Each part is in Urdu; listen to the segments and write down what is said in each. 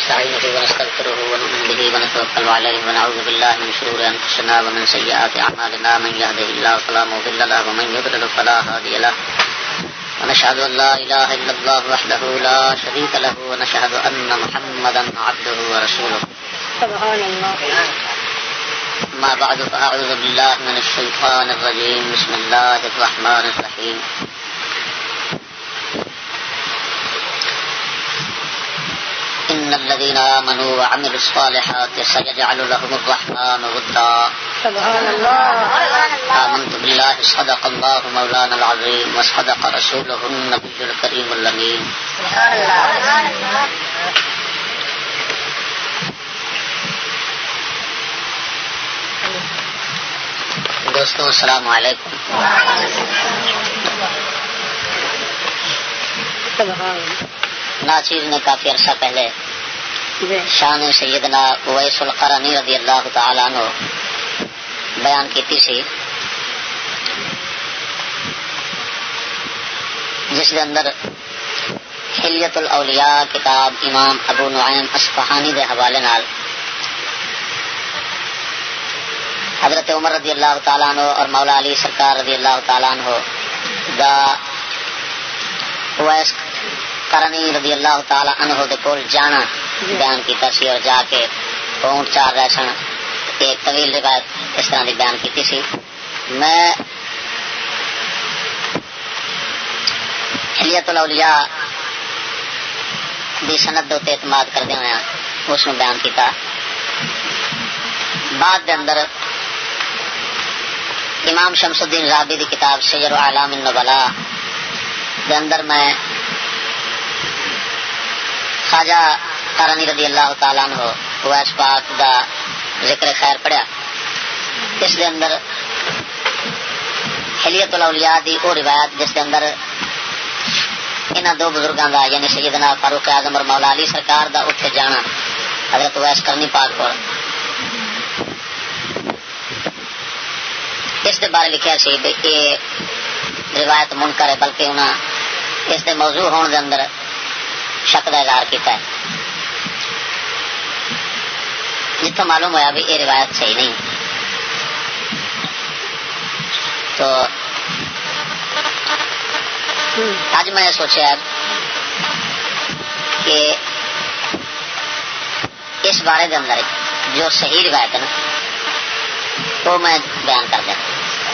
ونستعينه ونستغفره ونؤمن به ونتوكل عليه ونعوذ بالله من شرور أنفسنا ومن سيئات أعمالنا من يهده الله فلا مضل له ومن يضلل فلا هادي له ونشهد أن لا إله إلا الله وحده لا شريك له ونشهد أن محمدا عبده ورسوله سبحان الله. ما بعد فأعوذ بالله من الشيطان الرجيم. بسم الله الرحمن الرحيم. إن الذين آمنوا وعملوا الصالحات سيجعل لهم الرحمن ودا. سبحان الله. آمنت بالله صدق الله مولانا العظيم وصدق رسوله النبي الكريم الأمين. سبحان الله. دوستو السلام علیکم. ناچیز نے کافی عرصہ پہلے شان سیدنا اویس القرنی رضی اللہ تعالیٰ عنہ بیان کیتی سی، جس کے اندر حلیت الاولیاء کتاب امام ابو نعیم اصفہانی دے حوالے نال حضرت عمر رضی اللہ تعالیٰ عنہ اور مولا علی سرکار رضی اللہ تعالیٰ عنہ دا اویس قرنی رضی اللہ تعالیٰ عنہ دے کول جانا بیان کیتا سی، اور جا کے اونٹ چار رہے سن. ایک طویل روایت اس طرح دی بیان کیتی سی. میں حلیت الاولیاء دی سند دے اعتماد کردے ہوئے اس نے بیان کیتا. بعد دے اندر امام شمس الدین رابی دی کتاب سیر اعلام النبلاء دے اندر میں خواجہ قرنی رضی اللہ تعالیٰ عنہ اویس پاک دا ذکر خیر پڑھیا. اس دے اندر حلیت الاولیاء دی او روایت جس دے اندر انہاں دو بزرگاں دا یعنی سیدنا فاروق اعظم اور مولا علی سرکار دا اتھے جانا حضرت اویس قرنی پاک کو اس دے بارے لکھیا سی کہ یہ روایت منکر ہے، بلکہ انہاں اس دے موضوع ہون دے اندر شک کا اظہار کیتا ہے، جتوں معلوم ہوا بھی یہ روایت صحیح نہیں. تو آج میں سوچا کہ اس بارے دے اندر جو صحیح روایت ہے نا وہ میں بیان کر دیں.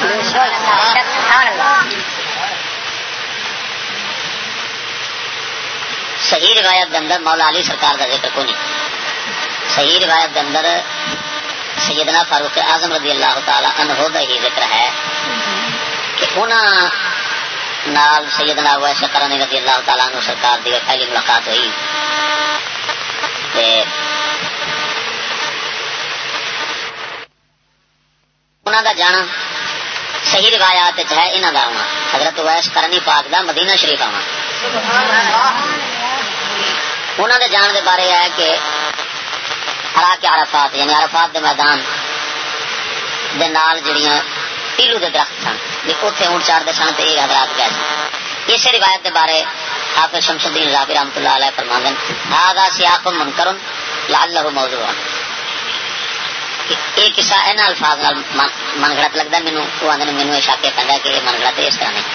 صحیح روایت دے اندر مولا علی سرکار کا ذکر کو نہیں. صحیح روایت دے اندر سیدنا فاروق اعظم رضی اللہ تعالی عنہ دا ہی ذکر ہے کہ انہاں نال سیدنا اویس قرنی رضی اللہ تعالی عنہ سرکار دی پہلی ملاقات ہوئی. انہاں دا جانا صحیح روایات ہے، انہاں دا آنا حضرت اویس قرنی پاک دا مدینہ شریف آنا. انہوں نے جان دے بارے ہے کہ حراک عرفات یعنی عرفات دے میدان دے نال جڑیاں پیلو دے درخت سن اتنے اونٹ چاڑتے سن تو یہ حضرات گئے سن. اسی روایت دے بارے حافظ شمس الدین رابی رحمۃ اللہ علیہ فرماندن ھذا سیاق منکر لعلہ موضوع. یہ قصہ انہاں الفاظ نال من گھڑت لگتا مینوں، وہ آندے مینوں یہ شک پیندا کہ یہ من گھڑت اس طرح نہیں.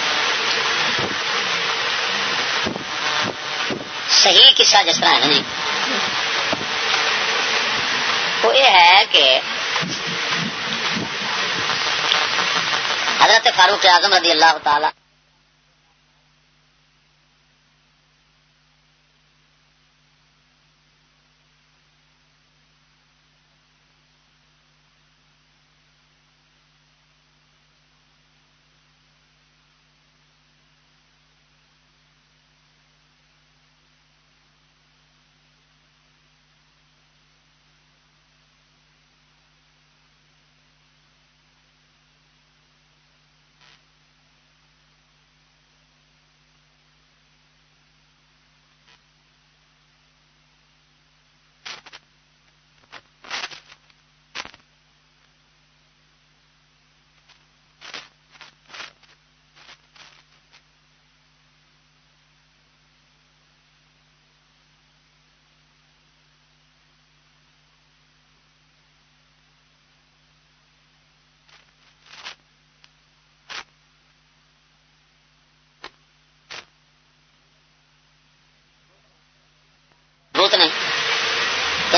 صحیح قصہ جس طرح ہے نا جی وہ یہ ہے کہ حضرت فاروق اعظم رضی اللہ تعالی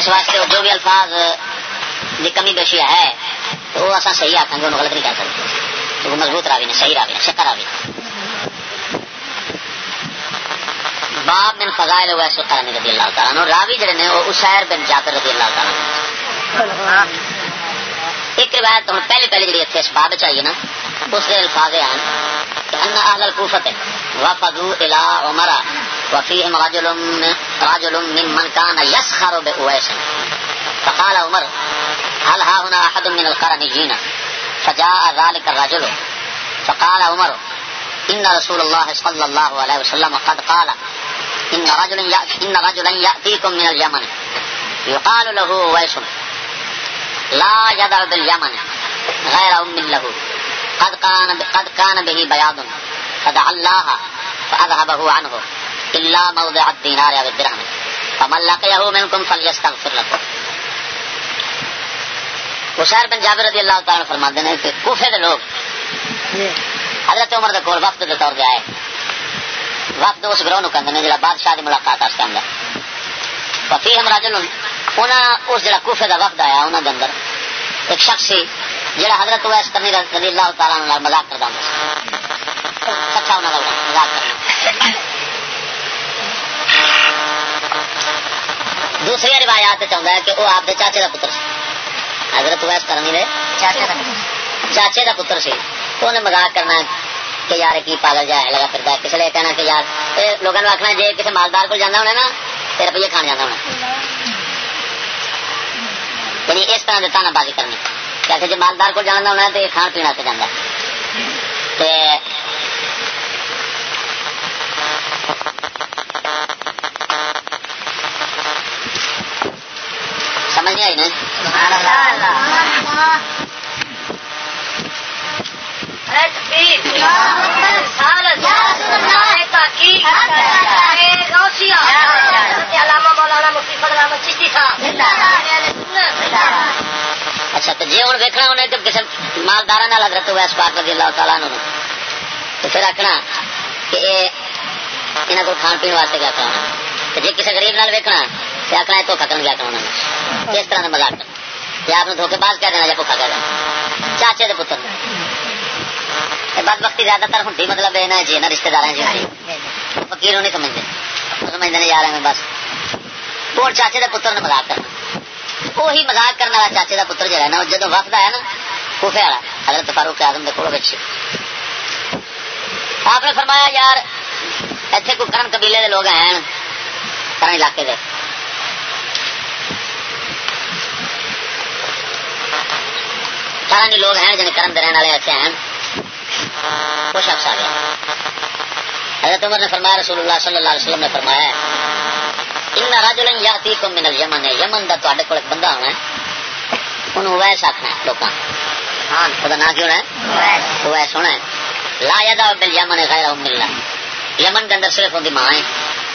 اس واسطے جو بھی الفاظ کی کمی بیشی ہے تو وہ اصل صحیح آخان گے انہوں غلط نہیں کہہ سکتے کیونکہ مضبوط راوی نے صحیح راوی نے شکر راوی باب من فضائل اویس القرنی رضی اللہ تعالیٰ عنہ راوی جڑے نے وہ اسیر بن جابر رضی اللہ تعالیٰ عنہ ایک روایت ہوں پہلی جڑی اتنے اس باب چاہیے نا اس کے الفاظ ہیں کہ ان اہل الکوفۃ وفدوا الى عمر وفيهم رجل ممن كان يسخر بأويس فقال عمر هل ها هنا احد من القرنيين فجاء ذلك الرجل فقال عمر ان رسول الله صلى الله عليه وسلم قد قال ان رجلا يأتيكم من اليمن يقال له اويس لا يدع باليمن غير له قد كان به بياض فدعا الله فأذهبه عنه إلا موضع الدينار أو الدرهم فمن لقيه منكم فليستغفر لكم. بشیر بن جابر رضی اللہ تعالیٰ فرماتے ہیں کہ کوفے کے لوگ حضرت عمر کے کول وفد کے طور پہ آئے. وفد اس گروہ نو کہندے نے جڑا بادشاہ دی ملاقات واسطے آندا وفیہم رجل انہاں اس جڑا کوفے دا وفد آیا انہاں دے اندر ایک شخص سی جڑا حضرت اویس کرنی رضی اللہ تعالیٰ عنہ مذاق کردا ہوندا سچا انہاں دا مذاق کرنا. دوسری روایات چاہتا ہے کہ وہ آپ کے چاچے کا پتر سی حضرت اویس کرنی دے چاچے کا پتر سی تو انہیں مذاق کرنا کہ یار کی پاگل جا لگا پھرتا ہے کسی نے کہنا کہ یار لوگوں نے آخنا جی کسی مالدار کو جانا ہونا نا تو روپیے کھان جانا ہونا یعنی اس طرح سے تانا بازی کرنی کہ جی مالدار کو جانا ہونا تو یہ کھان پینا سے جانا سمجھ نہیں آئی نا. اچھا تو جی ہوں دیکھنا انہیں کہ کسی مالدار حضرت اویس پاک رضی اللہ تعالیٰ عنہ تو پھر آخنا کہ یہاں کو کھان پین واسطے کیا کرنا تو جی کسی غریب نال ویکنا تو آخنا دھوکھا کرن کیا کرنا اس طرح کا مذاق کرنا یا آپ نے دھوکے باز کہہ دینا یا بھوکھا کہہ دینا چاچے کے پتر بد وقتی زیادہ تر ہوتی مطلب یہ جی نا رشتے دار جی فقیر نہیں سمجھتے سمجھتے نہیں جا رہے ہیں بس وہ چاچے کے پتر نے مذاق کرنا وہی مذاق کرنے والا چاچے کا پتر جو ہے نا جدو وقت آیا نا کوفے والا حضرت فاروق اعظم کے کول آپ نے فرمایا یار اتنے کوئی کرن قبیلے کے لوگ ہیں کرن علاقے کے کرن لوگ ہیں جن کرن رہنے والے ایسے ہیں وہ شخص آ گیا. حضرت عمر نے فرمایا رسول اللہ صلی اللہ علیہ وسلم نے فرمایا ان رجلا یاتیکم من الیمن یمن دا تواڈے کول ایک بندہ ہونا ہے انہوں اویس آکھنا ہے لوکاں ہاں خدا نام کیوں ہے اویس ہونا ہے لا یدع بالیمن غیر ام اللہ یمن کے اندر صرف ان دی ماں ہے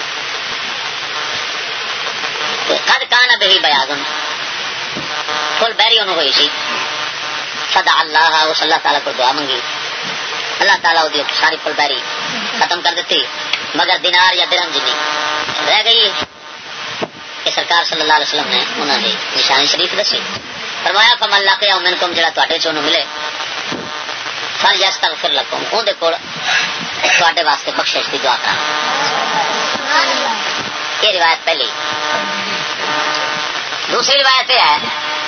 قد کان بہی بیاض فل بیری انہوں ہوئی سی فدع اللہ اس اللہ تعالیٰ کو دعا منگی اللہ تعالیٰ وہ ساری فل بیری ختم کر دیتی مگر دینار یا درہم جنی رہ گئی کہ سرکار صلی اللہ علیہ وسلم نے انہوں نے نشانی شریف دسی فرمایا فمن لقیا منکم جڑا تواڈے چوں ملے فلیستغفر لکم اون دے کول تواڈے واسطے بخشش دی دعا کرا. یہ روایت پہلی. دوسری روایت یہ ہے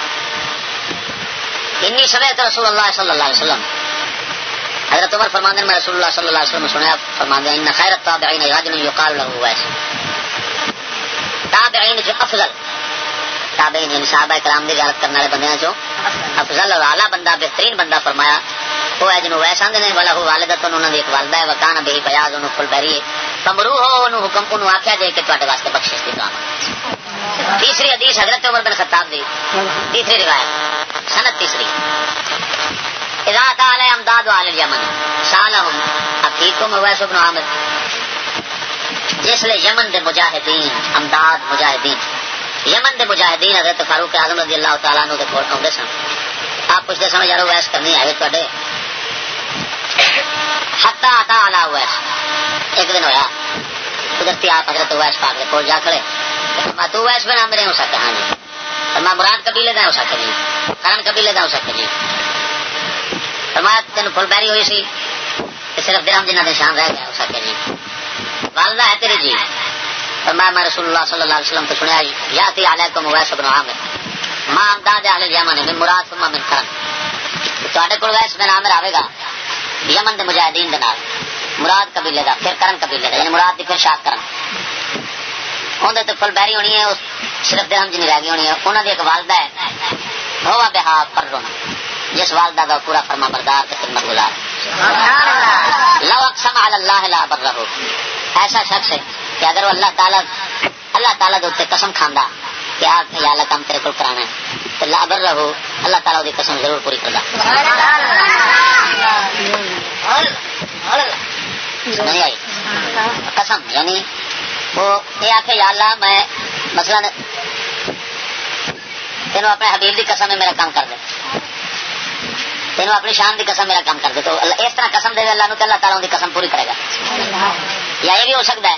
انی سمعت رسول اللہ صلی اللہ علیہ وسلم حضرت عمر فرماندے میں رسول اللہ صلی اللہ علیہ وسلم سنیا فرماندے ان خیر التابعین رجل یقال له اویس تابعین جو افضل تابعین یعنی صحابہ کرام دی زیارت کرنے والے بندیاں چوں افضل اور اعلیٰ بندہ بہترین بندہ فرمایا وہ ہے جنوں ویس آندے نے والا ہو والدتن انہاں دی ایک والدہ ہے وکان بہی بیاض انہوں فل بری تمرو ہو انہوں حکم انہوں آکھیا جائے کہ تواڈے واسطے بخشش دی دعا. تیسری حدیث حضرت عمر بن خطاب دی تیسری روایت سند تیسری اذا تعالی امداد اہل الیمن سالہم اخیکم اویس بن عامر جس لئے یمن دے مجاہدین امداد مجاہدین یمن دے مجاہدین حضرت فاروق اعظم رضی اللہ تعالیٰ عنہ کے کول آؤندے سن آپ پوچھتے سن یار اویس کرنی آئے تواڈے حتی عطا علی اویس ایک دن ہویا قدرتی آپ حضرت اویس پاک کے کول جا کھڑے تو اویس بن عامر ہو سکتا ہاں جی فرمایا مراد قبیلے دا ہو سکے جی، کرن قبیلے دا ہو سکے جی. فرمایا تین فل بیری ہوئی سی صرف درہم جنہ دے شان رہ گیا ہو سکے جی. والدہ ہے تیری جی. فرمایا میں رسول اللہ صلی اللہ علیہ وسلم تو سنیا یاتی علیکم اویس بن عامر ما امداد اہل الیمن من مراد ثم من کرن. تواڈے کول اویس بن عامر آوے گا یمن دے مجاہدین دے نال، مراد قبیلے دا، پھر کرن قبیلے دا، یعنی مراد دی پھر شاہ کرن. اندر تو فل بیری ہونی ہے، صرف درہم جنی رہ گئی ہونی ہے. انہوں نے ایک والدہ ہے ہوا بہا پرن، جس والدہ کا پورا فرما بردار تے خدمت گزار. لو اقسم علی اللہ لا برہ، ایسا شخص ہے کہ اگر وہ اللہ تعالیٰ دے اوتے قسم کھاندا کہ یا اللہ کام تیرے کول کرانا ہے تو لا برہ، اللہ تعالیٰ دی قسم ضرور پوری کردا. نہیں آئی قسم، یعنی وہ یہ آخے یا اللہ میں مثلا تینوں اپنے حبیب کی قسم ہے میرا کام کر دے، تینوں اپنی شان کی قسم میرا کام کر دے، تو اس طرح قسم دے گا اللہ نو کہ اللہ تعالیٰ ان کی قسم پوری کرے گا. یا یہ بھی ہو سکتا ہے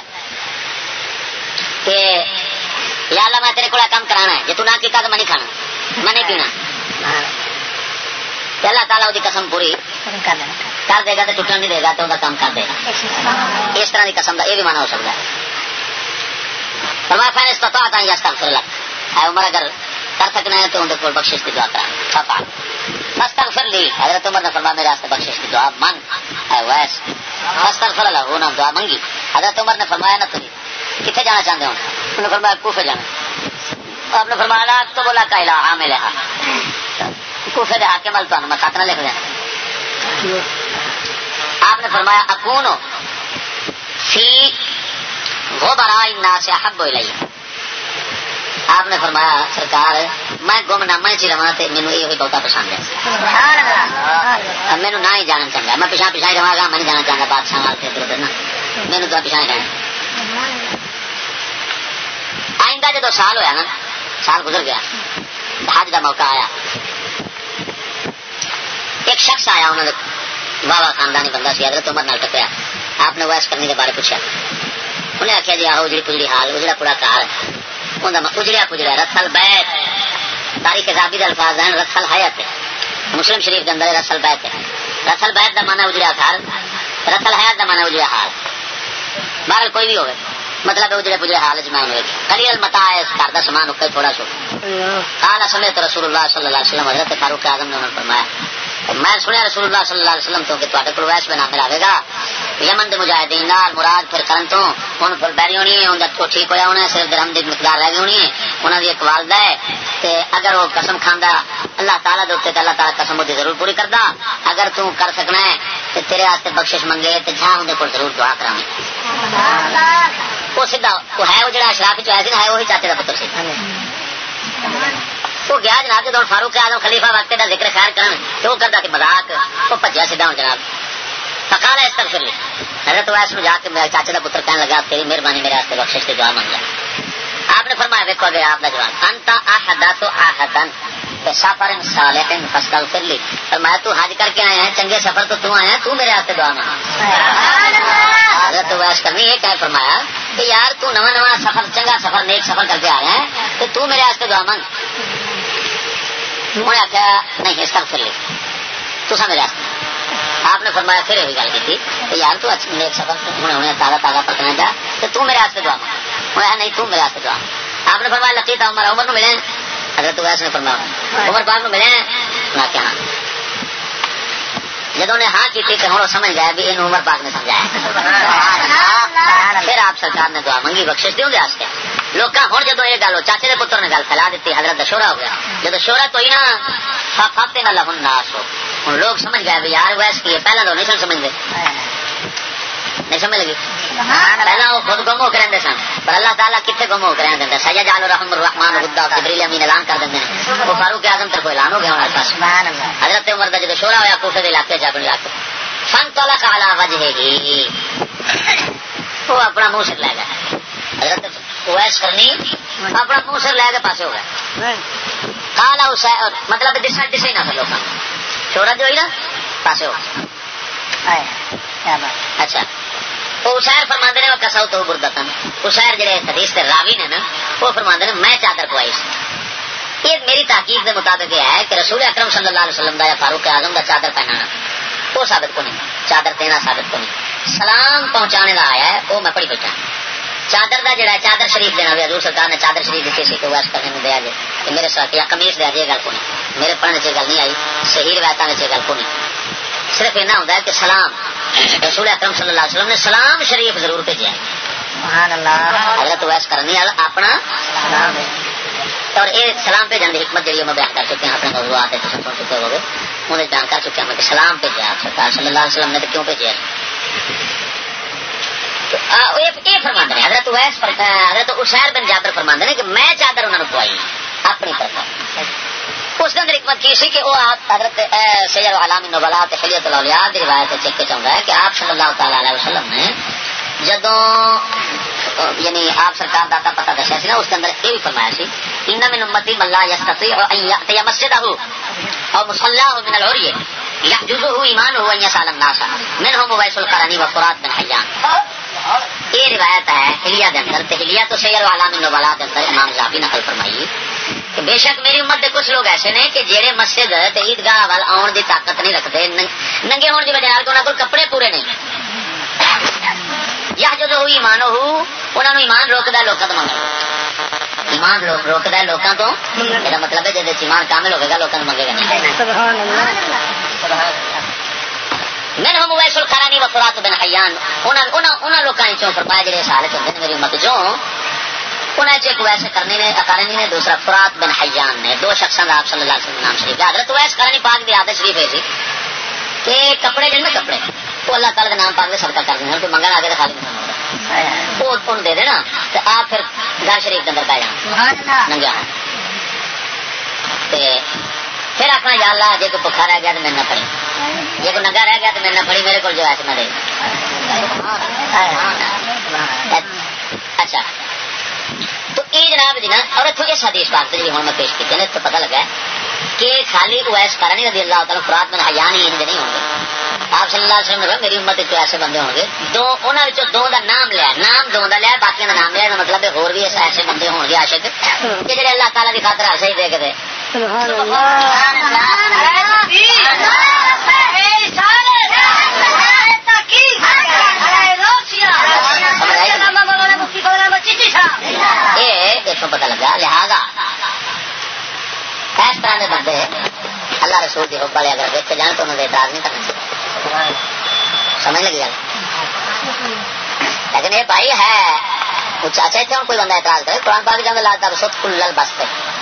کہ یا اللہ میں تیرے کو کام کرانا ہے، جی تو نہ کیتا تو میں نہیں کھانا، میں نہیں پینا، کہ اللہ تعالیٰ وہ قسم پوری کر دے گا تو ٹوٹن نہیں دے گا تو ان کا کام کر دے گا. اس طرح کی قسم کا یہ بھی مانا ہو سکتا ہے. فرمایا فین استطاعت ان یستغفر لک، اے عمر اگر کر سکنا ہے تو ان کو بخشش کی دعا کرا. فاستغفر لی، حضرت عمر نے فرمایا میرے واسطے بخشش کی دعا مانگ. اے ویس فاستغفر له، انہوں نے دعا مانگی. حضرت عمر نے فرمایا نہ تجھے کتنے جانا چاہتے ہو؟ انہوں نے فرمایا کوفے جانا. آپ نے فرمایا لا تو بولا کا الہ عاملھا، کوفے دے حاکم ال تو میں خط نہ لکھ دینا. آپ نے فرمایا اکون فی غبراء الناس احب الی، آپ نے فرمایا سرکار میں گمنامہ چ رہا تو مینوں یہ بہت پسند ہے. سبحان اللہ، مینوں نہ ہی جانا چاہتا، میں پیچھا پیچھا ہی رہا گا، میں نہیں جانا چاہتا بادشاہ وال کے ادھر ادھر نا، مینوں تو پیچھا ہی رہنا. آئندہ جدو سال ہویا نا، سال گزر گیا، حج کا موقع آیا، ایک شخص آیا، انہوں نے واہ خاندانی بندہ سی، حضرت عمر نال ٹکریا. آپ نے ویس کرنے کے بارے پوچھا، انہیں آخیا جی آہو اجڑی پجڑی حال، اجڑا پورا کار ہے، اجڑیا پجڑیا رسل بیت، تاریخ ذابی کے الفاظ ہیں، رسل حیات ہے، مسلم شریف کے اندر رسل بیت ہے. رسل بیت کا مانا اجڑیا گھر، رسل حیات کا مانا اجڑیا حال. بہرحال کوئی بھی ہوگا مطلب اجڑے پجڑے حال جمان ہوئے. قلیل المتاع ہے، گھر کا سامان اکا تھوڑا سو. قال سمعت رسول اللہ صلی اللہ علیہ وسلم، حضرت فاروق اعظم نے انہوں نے فرمایا میں سنیا رسول اللہ صلی اللہ علیہ وسلم تو کہ تواڈے کول ویس بن عامر آوے گا یمن دے مجاہدین نال، مراد پھر کرن تو ہن فل بیری ہونی ہے، اوندا تو ٹھیک ہویا ہونا ہے، صرف درہم دی مقدار رہ گئی ہونی ہے. انہاں دی ایک والدہ ہے تے اگر وہ قسم کھاندا اللہ تعالیٰ دے اوتے تے اللہ تعالیٰ قسم دی ضرور پوری کردا. اگر تو کر سکنا ہے تے تیرے واسطے بخشش منگے تے جا اون دے کول ضرور دعا کراویں. وہ سیدھا وہ ہے، وہ جڑا اشراف وچ آیا سی ہے وہی چاچے دا پتر سی. وہ گیا جناب جب فاروق اعظم خلیفہ وقت کا ذکر خیر کرن تو وہ کرتا کہ مذاق، وہ بھجیا سیدھا ہوں جناب. فقال استغفر لی، حضرت ویس میں جا کے میرے چاچے کا پتر کہنے لگا تیری مہربانی میرے واسطے بخشش کی دعا مانگ لیا. آپ نے فرمایا دیکھو اگر آپ کا جواب انت احدث احدن بسفر صالح فاستغفر لی، فرمایا تو حج کر کے آئے ہیں چنگے سفر تو آئے ہیں، تو میرے واسطے دعا مانگ. حضرت ویس کرنی یہ کہ فرمایا کہ یار تو نواں نواں سفر چنگا سفر نیک سفر کر کے آ رہا ہے تو میرے واسطے دعا مانگ. انہیں آخیا نہیں استغفر لی تو میرے واسطے. آپ نے فرمایا پھر یہی گل کی کہ یار تو نیک سفر ہونے تازہ تازہ پکنا جا تو میرے واسطے دعا مانگ. انہیں نہیں تو میرے واسطے دعا. آپ نے فرمایا لقیتا عمر، عمر ملے؟ حضرت ویس نے فرمایا عمر پاک ملے؟ انہیں کیا ہاں. جب نے ہاں کی تھی تو ہم سمجھ گیا بھی ان عمر پاک نے سمجھایا. پھر آپ سرکار نے دعا منگی بخشش دیوں گے واسطے. لوگ ہوں جدو یہ گل چاچے کے پتر نے گل پھیلا دیتی، حضرت دشورا ہو گیا. جب شہرت ہوئی نا فاتے نہ لہن ناس ہو، ہوں لوگ سمجھ گئے بھی یار ویس کی ہے. پہلے تو نہیں سمجھتے، نہیں سمجھ لگی. پہلے وہ خود گم ہو کے رہتے سن، پر اللہ تعالیٰ کتنے گم ہو کے رہنے دینا. سید جال الرحم الرحمان غدا جبریل امین اعلان کر دیں. وہ فاروق اعظم تک اعلان ہو گیا ہمارے پاس. حضرت عمر کا جب شورا ہوا کوفے کے علاقے جا کے فن طلق علی وجہہ، وہ اپنا منہ سر لے گیا. حضرت ویس کرنی اپنا منہ سر لے کے پاسے ہو گیا. کالا مطلب دسا دسے نہ لوگ شورا جو ہوئی نا پاسے ہو. اچھا وہ شاعر فرماندے نے وہ کساؤ تو بردتن، وہ شاعر جڑے حدیث کے راوی نے نا وہ فرماندے نے میں چادر پوائی سی. یہ میری تحقیق کے مطابق یہ ہے کہ رسول اکرم صلی اللہ علیہ وسلم دا یا فاروق اعظم دا چادر پہنانا وہ ثابت کو نہیں، چادر دینا ثابت کو نہیں، سلام پہنچانے کا آیا ہے وہ میں پڑھی بیٹھا۔ چادر دا جڑا ہے چادر شریف دینا بھی حضور سرکار نے چادر شریف دیتی سی کہ ویس کرنے میں دیا جائے کہ میرے ساتھ یا قمیص دیا جائے گل کو نہیں، میرے پڑھنے سے گل نہیں آئی، صحیح روایتوں میں گل کو نہیں، صرف اتنا ہوتا ہے کہ سلام رسول اکرم صلی اللہ علیہ وسلم نے سلام شریف ضرور بھیجا ہے۔ سبحان اللہ، حضرت ویس کرنی والا اپنا سلام ہے، اور یہ سلام بھیجنے کی حکمت جی میں بیان کر چکے ہیں اپنے موضوعات سن چکے ہوگے، انہیں بیان کر چکے ہیں کہ سلام بھیجا آپ سرکار صلی اللہ علیہ وسلم نے تو کیوں بھیجا یہ فرماند نے حضرت ویس حضرت اسیر بن جابر فرماند نے کہ میں چادر انہوں نے پوائی اپنی طرف۔ اس کے اندر حکمت کی سی کہ وہ آپ حضرت سید العلام النبلاء حلیۃ الاولیاء کی روایت چیک کے چاہتا ہے کہ آپ صلی اللہ تعالی علیہ وسلم نے جدوں یعنی آپ سرکار داتا پتہ دسیا سی نا، اس کے اندر یہ بھی فرمایا سی ان من امتی من لا یستطیع ان یأتی مسجدہ او مصلاہ من العریہ یحجزہ ایمانہ ان یسأل الناس منہم اویس القرنی وفرات بن حیان۔ یہ روایت ہے حلیہ کے اندر، حلیہ تو سیر العلام النبلاء کے اندر امام ذہبی نقل فرمائی کہ بے شک میری امت کے کچھ لوگ ایسے نے کہ جہے مسجد تے عیدگاہ وال آن دی طاقت نہیں رکھتے، ننگے ہونے کی وجہ سے انہوں کو کپڑے پورے نہیں، یا جو ایمان ہو انہوں نے ایمان روکتا ہے لوگوں تو منگنا، ایمان روکتا ہے لوگوں تو، یہ مطلب ہے جب ایمان کامل ہوگا لوگوں کو منگے گا نہیں۔ میں ہم ویس القرانی وفرات بن حیان انہوں لوگوں نے فرمایا جڑے سارے چلتے ہیں میری امت چوں انہیں ایک ویسے کرنی نے اکارنی نے، دوسرا فرات بن حیان نے، دو شخصوں کا آپ صلی اللہ علیہ وسلم نام شریف ہے۔ حضرت ویس کرنی پاک دی عادت شریف ہے کہ کپڑے جن میں کپڑے وہ اللہ تعالیٰ کے نام پاک میں صدقہ کر دیں، کوئی منگن آ گیا تو خالی نہیں وہ ان دے دینا تو آپ پھر گھر شریف کے اندر پہ جانا ننگیا پھر آخنا یا اللہ جی کوئی بخار رہ گیا تو میرے نہ پڑی، جی کوئی ننگا رہ گیا تو میرے نہ پڑی، میرے کو جو ہے میں دے۔ اچھا تو یہ جناب جی نا، اور اتوں اس حدیث پاک سے جی ہوں میں پیش کی نا، تو پتہ لگا کہ خالی اویس کرنی رضی اللہ تعالیٰ فرات بن حیان ہی نہیں ہوں گے، آپ صلی اللہ علیہ وسلم نے میری امت ایسے بندے ہوں گے دو، انہوں دو کا نام لیا، نام دو کا لیا، باقی کا نام لیا، مطلب ہے اور بھی ایسے بندے ہوں گے عاشق کہ جڑے اللہ تعالیٰ کی خاطر ہر صحیح دیکھتے۔ یہ پتہ لگا لہذا اس طرح کے بندے اللہ رسول کی حب والے اگر دیکھتے جان تو انہوں نے اعتراض نہیں کرنا، سمجھ لگی گل؟ لیکن یہ بھائی ہے کچھ اچھا اتنے کوئی بندہ اعتراض کرے، قرآن پاک جانے لا تبسط کل البسط،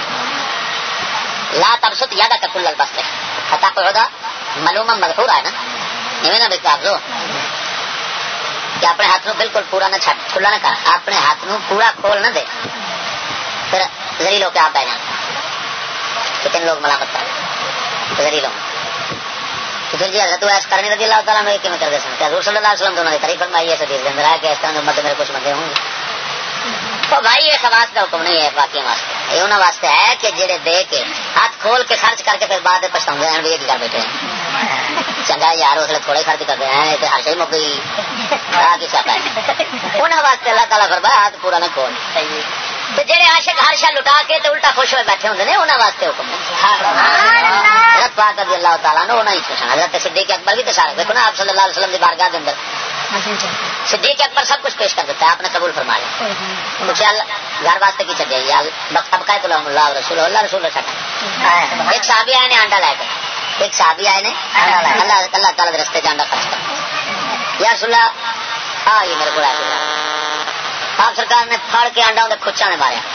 لا تبسط یدک کل البسط حتی قعدا ملوما مغفورا ہے نا، ایویں نہ بکاف دو کہ اپنے ہاتھ نو بالکل پورا نہ چھٹ کھلا نہ کر، اپنے ہاتھ نو پورا کھول نہ دے، پھر ذلیل ہو کے آپ بہ جان، کتنے لوگ ملامت کر ذلیل ہوں تو پھر جی حضرت ویس کرنی رضی اللہ تعالیٰ نے کیوں کرتے سن کہ حضور صلی اللہ علیہ وسلم دونوں نے تعریف فرمائی ہے حدیث کے اندر ہے کہ اس طرح امت میرے کچھ بندے ہوں گے۔ تو بھائی یہ خواص کا حکم نہیں ہے باقی واسطے، یہ انہوں واسطے ہے کہ جڑے دے کے ہاتھ کھول کے خرچ کر کے پھر بعد پچھتاؤں گے بھی یہ کر بیٹھے ہیں چنگا یار اس لیے تھوڑے خرچ کرتے ہیں ہر شہی مک گئی کی سیاپا ہے، انہوں واسطے اللہ تعالیٰ فرمایا ہاتھ پورا نہ کھول، تو جہے عاشق ہر شا لٹا کے تو الٹا خوش ہوئے بیٹھے ہوتے ہیں انہوں واسطے حکم حضرت پاک رضی اللہ تعالیٰ نے انہیں خوش، حضرت صدیق اکبر بھی تو سارے دیکھو نا آپ صلی اللہ علیہ وسلم کی بارگاہ کے اندر صدیق اکبر سب کچھ پیش کر دیتا ہے، آپ نے قبول فرما لیا، مجھے گھر واسطے کی چڑھے بقا تو اللہ رسول اللہ رسول چھٹا، ایک صحابی آئے نے آنڈا لے کے، ایک صحابی آئے نے اللہ تعالیٰ کے رستے آنڈا خرچ کر، یا رسول اللہ ہاں یہ میرے کو آئے، آپ سرکار نے پھڑ کے آنڈا انہیں کھچا نے ماریا،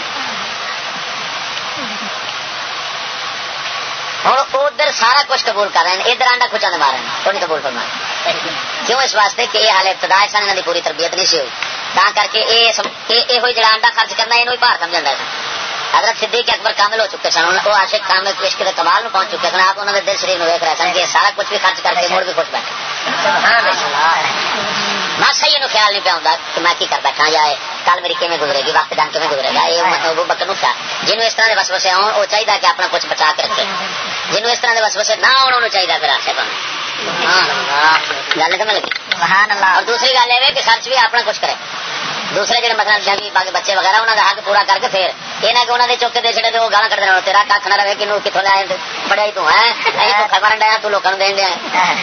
اور ادھر سارا کچھ قبول کر رہے ہیں، ادھر آنڈا کھچا نے مار رہے ہیں تو نہیں قبول فرمایا، کیوں؟ اس واسطے کہ یہ حال ابتدا سن انہوں کی پوری تربیت نہیں سی ہوئی، تا کر کے یہ ہوئی جڑا آنڈا خرچ کرنا یہ باہر سمجھ رہا ہے۔ حضرت صدیق اکبر کامل ہو چکے سن، وہ عاشق کامل عشق کے کمال میں پہنچ چکے سن، آپ انہوں نے دل شریف میں دیکھ رہے سن کہ سارا کچھ بھی خرچ کر کے مڑ بھی خوش بیٹھے، ماسا ہی انہوں خیال نہیں پہ ہوتا کہ میں کی کر بیٹھا یا کل میری کیویں گزرے گی، وقت جان کیویں گزرے گا، یہ بکر خیال جنہوں اس طرح کے وسوسے آن وہ چاہیے کہ اپنا کچھ بچا کے رکھے، جنہوں اس طرح کے وسوسے نہ آن انہوں چاہیے پھر آشے گل سمجھ لگی۔ اور دوسری گل یہ کہ خرچ بھی اپنا کچھ کرے، دوسرے جڑے مثلا جنگی باقی بچے وغیرہ انہوں کا حق پورا کر کے پھر یہ نہ کہ انہوں نے چوک کے دے چڑے تو وہ گالا کر دینا تیرا کھ نہ رہے کہ کتوں لے آئے بڑا ہی تو ہے تو مرن ڈیا تو لوگوں دین دیا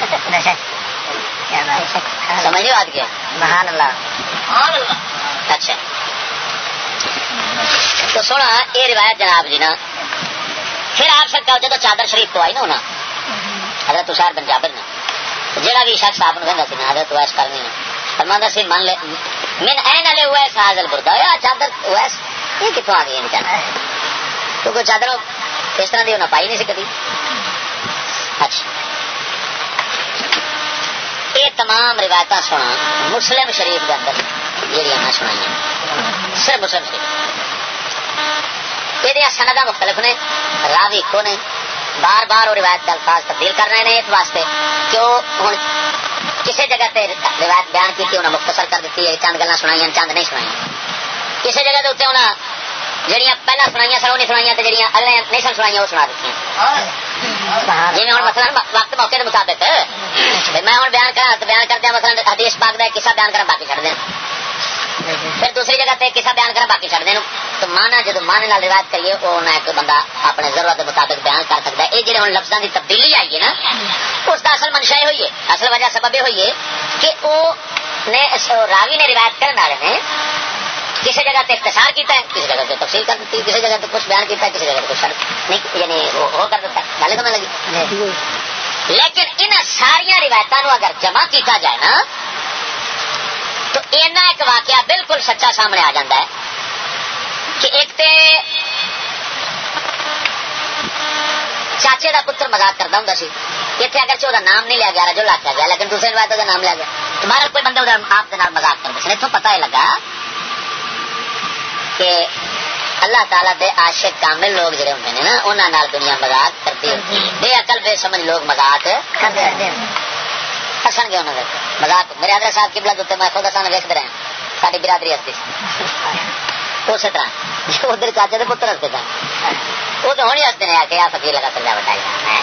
سمجھ نہیں بات کیا سبحان اللہ. اچھا تو سونا یہ روایت جناب جی نا پھر آپ سرکار جب چادر شریف تو آئی نا ہونا حضرت اسیر بن جابر نے جہاں بھی شخص آپ نے کہنا سی نا حضرت ویس کرنی ہے فرماتا سی من لے من این لے ویس حاضل بردا چادر ویس یہ کتوں آ گئی ہے چادر کیونکہ چادر اس طرح کی انہیں پائی نہیں سی کبھی. اچھا یہ تمام روایت سنا مسلم شریف کے اندر جہاں میں سنائی صرف مسلم شریف یہ سنداں مختلف نے راوی کو نے بار بار وہ روایت کے الفاظ تبدیل کر رہے ہیں اس واسطے کہ وہ ہوں کسی جگہ تے روایت بیان کی انہیں مختصر کر دیتی ہے چند گلاں سنائی چند نہیں سنائی کسی جگہ کے اتنے انہیں جہاں پہلا سنائی سن وہ نہیں سنائی جہاں اگلے نہیں سن سنائی وہ سنا دیتی جی ہوں مثلا وقت موقع کے مطابق میں ہوں بیان کرا تو بیان کردیا مثلا حدیث پاک کا قصہ بیان کرا باقی چڑھ دیں پھر دوسری جگہ تے قصہ بیان کرا باقی چڑھ دیں تو مانا جب مانے نال روایت کریے وہ ایک بندہ اپنے ضرورت کے مطابق بیان کر سکتا ہے. یہ جہاں ہوں لفظوں کی تبدیلی آئی ہے نا اس کا اصل منشا یہ ہوئی ہے اصل وجہ سبب یہ ہوئی ہے کہ وہ راوی نے روایت کرنے والے نے کسی جگہ تے اختصار کیتا ہے کسی جگہ تے تفصیل کر دیتی کسی جگہ تے کچھ بیان کیتا ہے کسی جگہ تے کچھ نہیں یعنی وہ کر دیتا ہے گل سمجھ لگی. لیکن ان ساریا روایتوں اگر جمع کیتا جائے نا تو اینا ایک واقعہ بالکل سچا سامنے آ جاتا ہے کہ ایک تے چاچے دا پتر مذاق کرتا ہوں سی اتنے اگر وہ نام نہیں لیا گیا رجل آخیا گیا لیکن دوسرے روایت کا نام لیا گیا تمہارا کوئی بندہ آپ کے مذاق کرتے سن اتوں پتہ یہ لگا کہ اللہ تعالیٰ دے عاشق کامل لوگ جڑے ہوندے نے نا انہاں نال دنیا مذاق کرتی ہوتی ہے بے عقل بے سمجھ لوگ مذاق ہسن گے انہوں نے مذاق میرے حضرت صاحب قبلہ دوتے میں خود ہسن ویکھتے رہے ساری برادری ہستی اسی طرح ادھر چاچے دے پتر ہستے سن وہ تو ہوں ہی ہستے ہیں آ کے فقیر لگا سجا بٹائی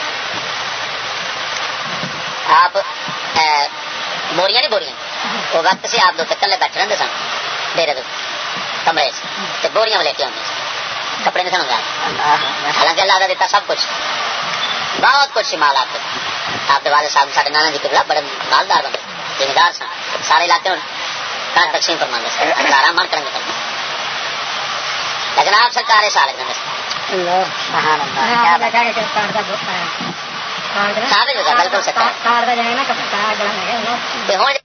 آپ بوریاں نہیں بوریاں وہ وقت سے آپ دو کلے بیٹھے رہتے سن ڈیرے کمرے سے بوریاں میں لے کے آتے کپڑے نہیں سن حالانکہ اللہ کا دیتا سب کچھ بہت کچھ مال آپ آپ والد صاحب سارے نانا جی قبلہ بڑے مالدار بندے زمیندار سن سارے علاقے میں تقسیم فرمانے سے ہزار من کریں گے لیکن آپ سرکار سال بالکل سکتا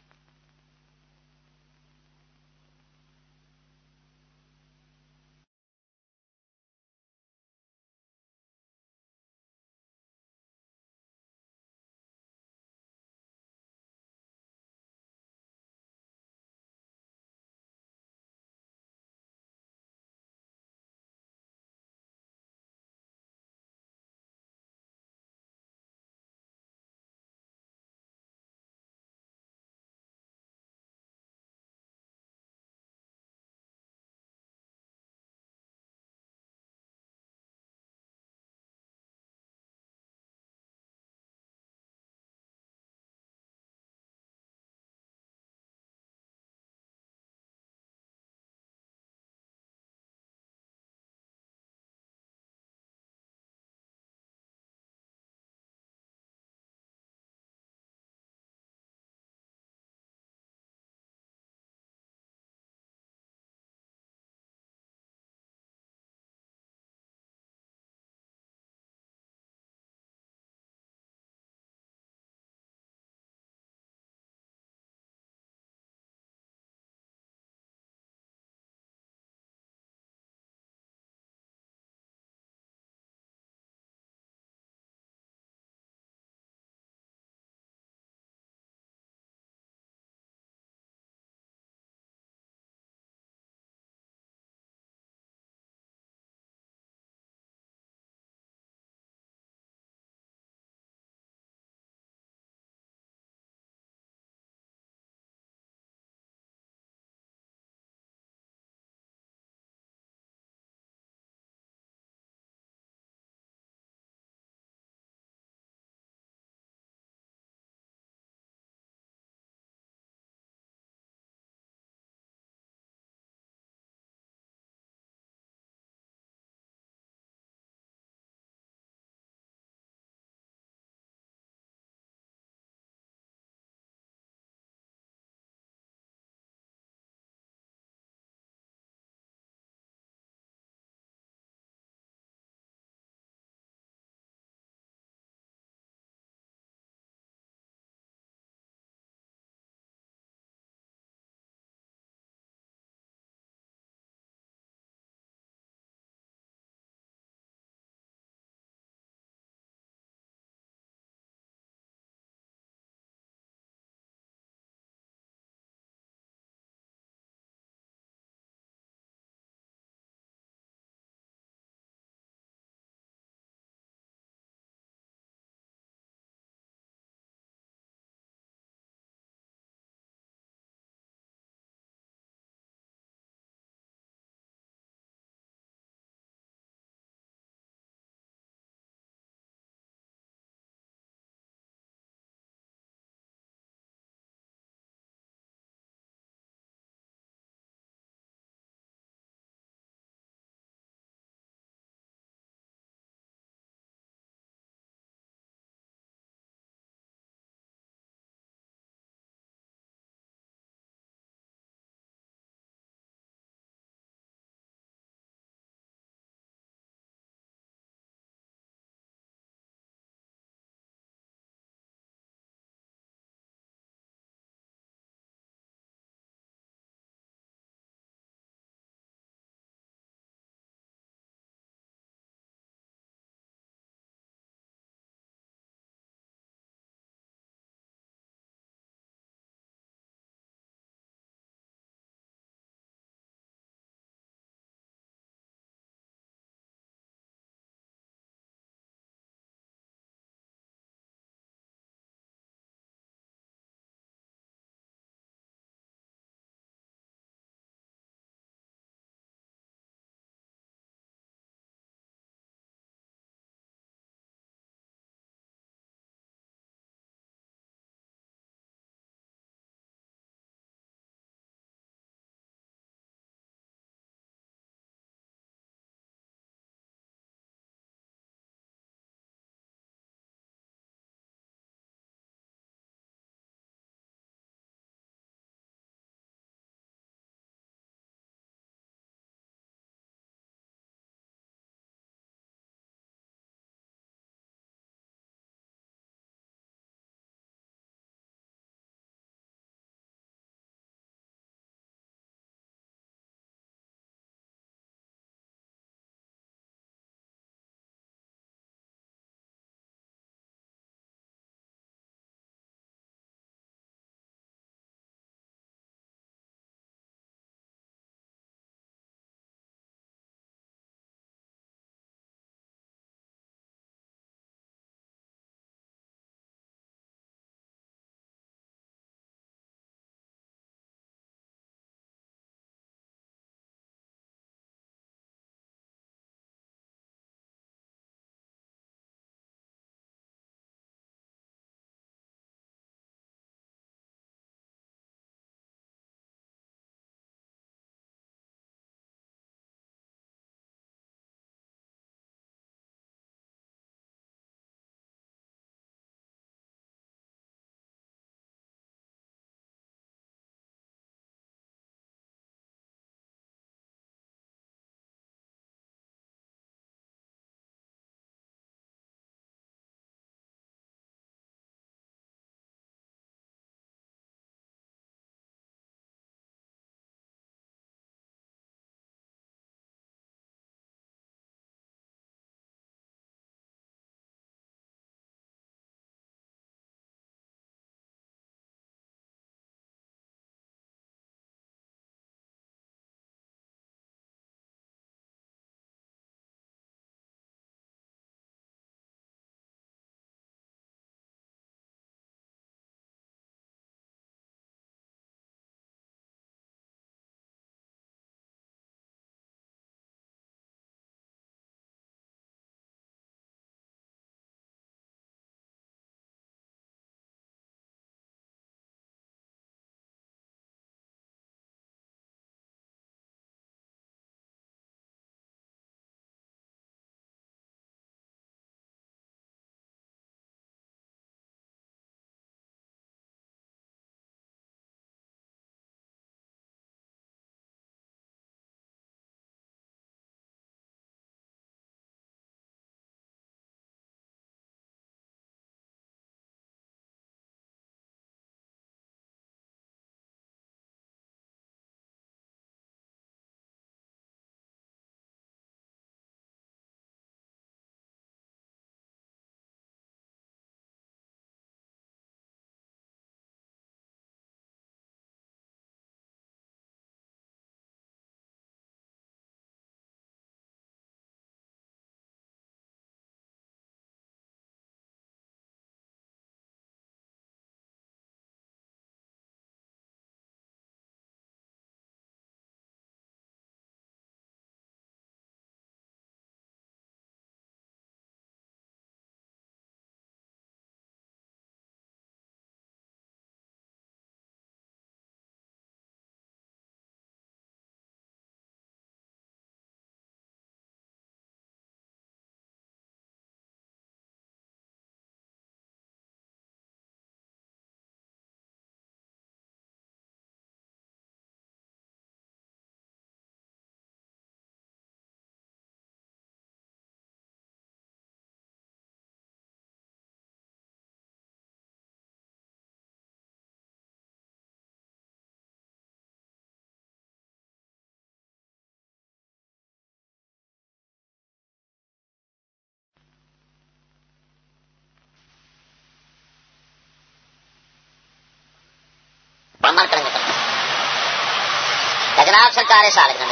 جناب سرکار سال ہوں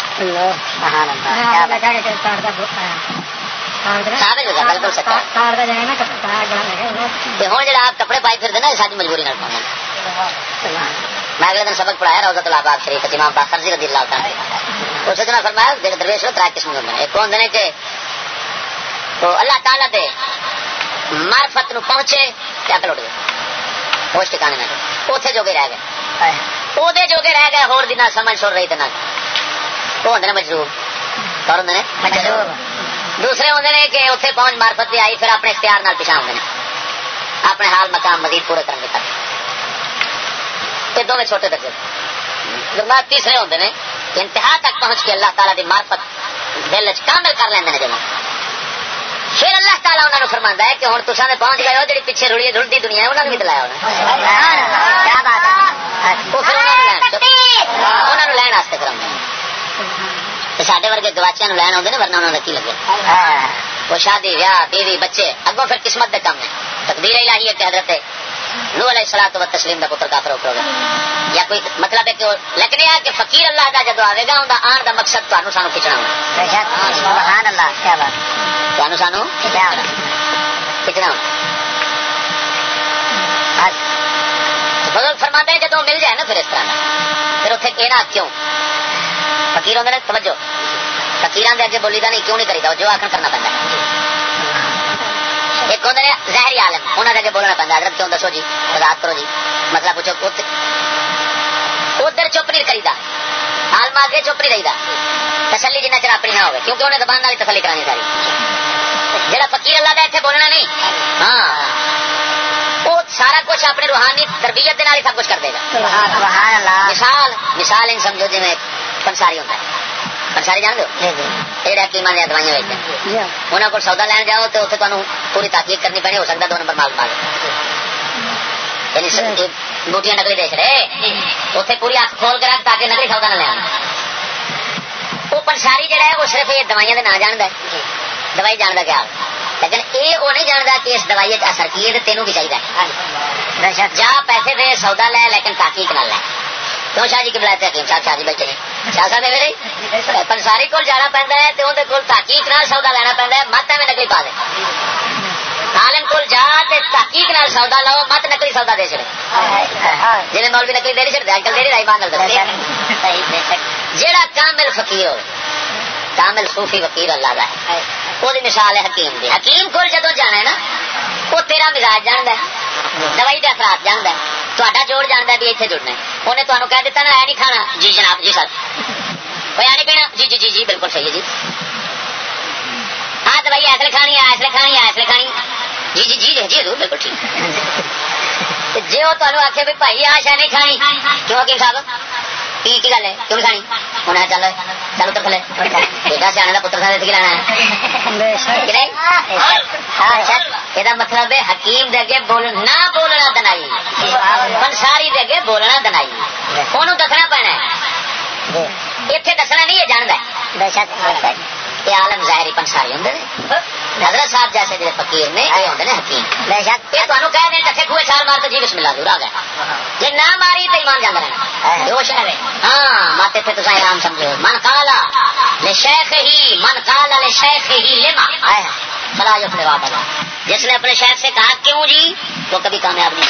جا آپ کپڑے پائی پھرتے نا ساری مجبوری نہ پاؤں میں اگلے دن سبق پڑھایا روزۃ الآباد شریف امام باقر رضی اللہ تعالیٰ اس نے فرمایا درویش تر قسم ہوتے ہیں. ایک ہوتے ہیں کہ اللہ تعالیٰ دے معرفت نو پہنچے اکل اٹھ گئے ہوش ٹھکانے میں اتنے جوگے رہ گئے وہ جوگے رہ گئے ہور دی نہ سمجھ سن رہی تو نہ وہ ہوتے ہیں مجروب اور ہوتے ہیں مجروب. دوسرے ہوتے ہیں کہ اتنے پہنچ معرفت بھی آئی پھر اپنے اختیار نال پیچھا ہوتے ہیں اپنے حال مقام مزید پورے کرنے تک. یہ دونوں چھوٹے درجے. تیسرے ہوتے ہیں انتہا تک پہنچ کے اللہ تعالیٰ دی معرفت دل کامل کر لیں جب پھر اللہ تعالیٰ انہوں نے فرمایا ہے کہ ہوں تصا نے پہنچ گئے ہو جی پیچھے رڑی رڑتی دنیا ہے انہوں نے بھی دلایا انہوں نے لین واسطے کرا سارے ورگے گواچیا لین آتے ہیں ورنہ انہوں نے کی لگے وہ شادی ویاہ بیوی بچے اگوں پھر قسمت کے کام ہے تقدیر الہی ہے کہ حضرت نوح علیہ الصلوۃ والتسلیم کا پتر کافر ہو گیا یا کوئی مطلب ہے کہ لیکن یہ کہ فقیر اللہ کا جدو آئے گا انہوں آن کا مقصد تمہیں سانو کھچنا ہونا سبحان اللہ کیا بات تمہیں سانو کھچنا ہونا. بزرگ فرماتے ہیں جدو مل جائے نا پھر اس طرح پھر اتنے کہنا کیوں فقیر ہوتے ہیں توجہ فقیران دے اگے بولی دا نہیں کیوں نہیں کریدا جو آخر کرنا پڑتا ہے. ایک ہوتے ہیں ظاہری عالم انہوں نے اگے بولنا پڑتا حضرت کیوں دسو جی وضاحت کرو جی مسئلہ پوچھو ادھر چپ نہیں کریدا عالم آگے چپ نہیں رہیدا تسلی جنہ چر اپنی نہ ہوگی کیونکہ انہیں زبان والی تسلی کرانی ساری جہاں فقیر اللہ کا اتنے بولنا نہیں ہاں وہ سارا کچھ اپنی روحانی تربیت کے سب کچھ کر دے گا. مثال ان سمجھو جی میں پنساری ہوتا ہے پنساری جان دو یہ حکیم دیا دوائیاں ویچتے انہوں کو سودا لین جاؤ تو اتنے تمہیں پوری تحقیق کرنی پڑنی ہو سکتا 2 نمبر مال مال یعنی بوٹیاں نکلی دیکھ رہے اتنے پوری اکھ کھول کے رکھ تاکہ نکلی سودا نہ لیا. وہ پنساری جہا ہے وہ صرف یہ دوائیاں نہ جانتا ہے دوائی جانتا کیا لیکن یہ وہ نہیں جانتا کہ اس دوائی اثر کی ہے تو تینوں بھی چاہیے جا پیسے دے سودا لے لیکن تحقیق نہ لے کیوں شاہ جی کی بلاتے حکیم صاحب شاہ جی بیٹھے ہیں شاہ صاحب میرے پنساری کو جانا پہنتا ہے تو اندر کول تحقیق نہ سودا لینا پہنتا ہے مت میں نکلی پا دے عالم کول جا تحقیق نہ سودا لو مت نکلی سودا دے چڑے جی مولوی نکلی دے چڑھتے اج کل دے رہی مان جہاں کامل فقیر ہو کامل صوفی فقیر اللہ کا ہے وہ مثال ہے حکیم دی. حکیم کول جدو جانا ہے نا وہ تیرا مزاج جانتا ہے دوائی کے اثرات جانتا ہے تا جوڑ جانتا ہے بھی اتنے جڑنا ہے انہیں تمہیں کہہ دیتا نا اے نہیں کھانا جی جناب جی سر کوئی نہیں پینا جی جی جی جی بالکل صحیح ہے جی ہاں دوائی ایسے کھانی ہے ایسے کھانی ہے ایسے کھانی جی جی جی جی ضرور بالکل ٹھیک جی وہ تمہیں آخے بھی بھائی آ شاید نہیں کھانی کیوں حکیم صاحب کی گل ہے کیوں نہیں کھانی انہیں چل چل اتر تھلے بیٹا سیانے کا پتر تھا لینا ہے یہ مطلب ہے حکیم دے اگے نہ بولنا دنائی پنساری دے اگے بولنا دنائی انہوں دسنا پینا ہے اتنے دسنا نہیں یہ جانتا یہ عالم ظاہری پنساری ہوں حضرت صاحب جیسے جی فقیر نے یہ ہوتے ہیں حکیم بے شک یہ تمہیں کہہ دیں ڈکے کھوئے چھال مار تو جی بسم اللہ دور آ گیا جی نہ ماری تو ایمان جانا رہنا جو شہر ہے ہاں ماتے تھے تو آرام سمجھو من کالا لے شیخ ہی من کالا لے شیخ ہی لما فلا یفلح ابدا جس نے اپنے شیخ سے کہا کیوں جی وہ کبھی کامیاب نہیں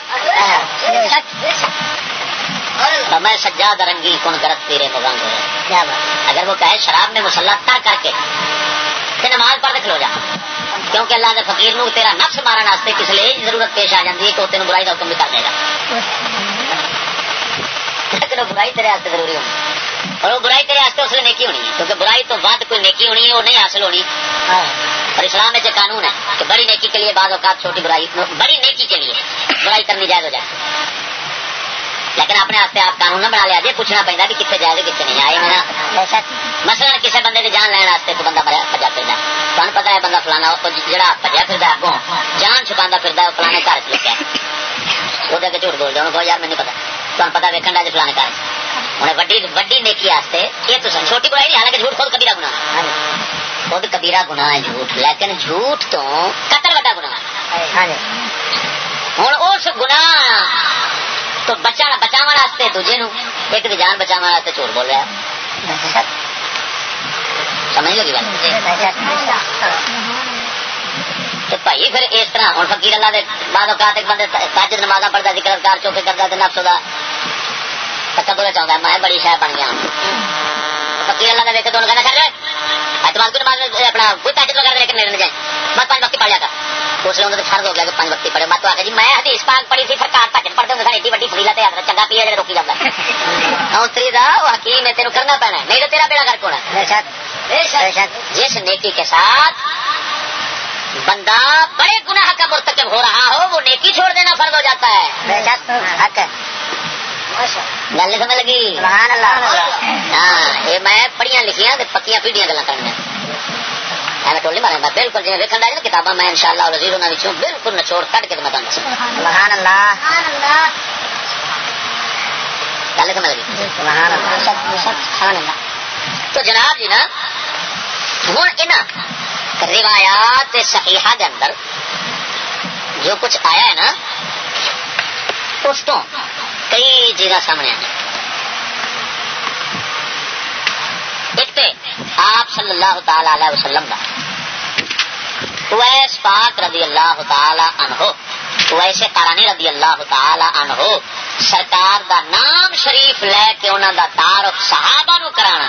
میں سجاد رنگی کن گرت تیرے مغنگ ہے اگر وہ کہے شراب میں مسلح تر کر کے پھر نماز پڑھ کے کھلو جا کیونکہ اللہ کے فقیر نو تیرا نفس مارن واسطے کس لیے ضرورت پیش آ جاتی ہے کہ وہ تینوں برائی کا حکم بھی کر دے گا لیکن وہ برائی تیرے واسطے ضروری ہونی اور وہ برائی تیرے واسطے اس لیے نیکی ہونی ہے کیونکہ برائی تو بعد کوئی نیکی ہونی ہے وہ نہیں حاصل ہونی اور اسلام میں قانون ہے کہ بڑی نیکی کے لیے بعض اوقات چھوٹی برائی بڑی نیکی کے لیے برائی کرنی جائز ہو جائے لیکن اپنے واسطے آپ قانون نہ بنا لیا جی پوچھنا پہنتا کہ کتنے جائے کتنے نہیں آئے میں مثلا کسی بندے کی جان لین واسطے کوئی بندہ مریا بھجا پھر تمہیں پتا ہے بندہ فلانا جہاں بھجا پھر اگوں جان چھپا پھر فلانے گھر چ لگا وہ اگے جھوٹ بول جاؤ بہت یار میں نہیں پتا تمہیں پتا ویکن ڈا فلانے گھر انہیں وڈی نیکی واسطے یہ تو چھوٹی برائی نہیں حالانکہ جھوٹ خود کبیرہ گناہ خود کبیرہ گناہ ہے جھوٹ لیکن جھوٹ تو قتل وڈا گناہ ہوں اس گناہ تو بچاؤ واسطے دوجے نو ایک دی جان بچاؤ واسطے جھوٹ بول رہا ہے. سمجھ لگی بات؟ تو بھائی پھر اس طرح ہوں فقیر اللہ دے بعد اوقات ایک بندے تہجد نمازاں پڑھتا ذکر اذکار چوکے کرتا تو نفس دا تکبر چاہتا ہے میں بڑی شے بن گیا. فقیر اللہ نے دیکھے تو کہنا کر اعتماد کو نماز اپنا کوئی تہجد وغیرہ لے کے میرے نہ جائے بس 5 وقت پڑھ لیا کر. اس لیے انہوں نے فرض ہو گیا کہ 5 وقت پڑھے. میں تو آ جی میں حدیث پاک پڑھی تھی سرکار تہجد پڑھتے ہوئے ایڈی بڑی فضیلت ہے حضرت چنگا پیا جڑے روکی جاتا ہے اوتری دا وہ حکیم ہے تینوں کرنا پینا ہے نہیں تو تیرا بیڑا گرک ہونا. جس نیکی کے ساتھ بندہ بڑے گناہ کا مرتکب ہو رہا ہو وہ نیکی چھوڑ دینا فرض ہو جاتا ہے. گل نہیں سمجھ لگی؟ ہاں یہ میں پڑھیاں لکھیاں پکیاں پیڑیاں گلا کرنا میں ٹول نہیں مارا بالکل جی ویکن ڈالی نا کتاباں میں انشاءاللہ اور بالکل نچوڑ کٹ کے میں گل سمجھ لگی. تو جناب جی نا ہوں ان روایات صحیحہ کے اندر جو کچھ آیا ہے نا اس تو کئی چیزاں سامنے آئی. ایک تو آپ صلی اللہ تعالی علیہ وسلم کا اویس پاک رضی اللہ تعالی عنہ اویس قرانی رضی اللہ تعالی عنہ سرکار دا نام شریف لے کے انہوں دا تعارف صحابہ نو کرانا.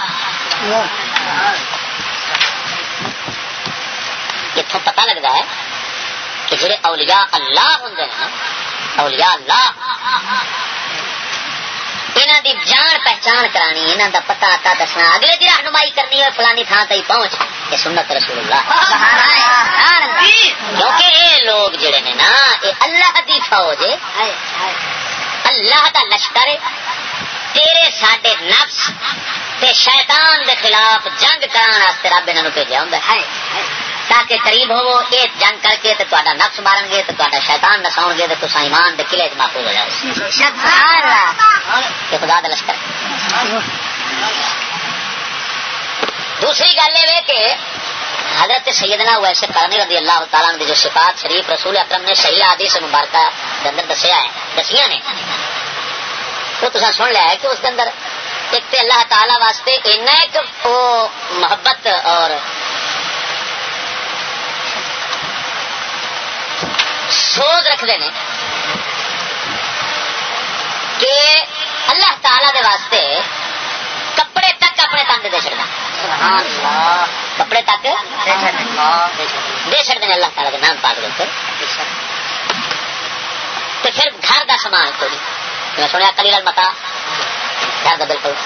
اتوں پتہ لگتا ہے کہ جڑے اولیاء اللہ ہوں نا اولیاء اللہ انہاں دی جان پہچان کرانی انہاں دا پتہ آتا دسنا اگلے دی رہنمائی کرنی ہے فلانی تھان تے پہنچ یہ سنت رسول اللہ. کیونکہ یہ لوگ جڑے نے نا یہ اللہ دی فوج ہے اللہ دا لشکر ہے تیرے ساڈے نفس تے شیطان دے خلاف جنگ کران واسطے رب انہاں نوں بھیجیا ہوندا ہے تاکہ قریب ہو یہ جنگ کر کے تو نفس مارن گے تو شیطان نساؤ گے تو تصا ایمان دے قلعے محفوظ ہو جاؤ. یہ خدا دا لشکر. دوسری گل یہ کہ حضرت سیدنا اویس قرنی رضی اللہ تعالیٰ عنہ جو صفات شریف رسول اکرم نے صحیح حدیث مبارکہ کے اندر دسیاں نے وہ تصا سن لیا ہے کہ اس کے اندر ایک تو اللہ تعالی واسطے ایک وہ محبت اور سوچ رکھتے ہیں کہ اللہ تعالی دے واسطے کپڑے تک اپنے تن دے چڑھنا کپڑے تک دے چڑھتے ہیں اللہ تعالی کے نام پاک دے تو پھر گھر کا سامان کوئی میں سنیا قلیل المتا گھر کا بالکل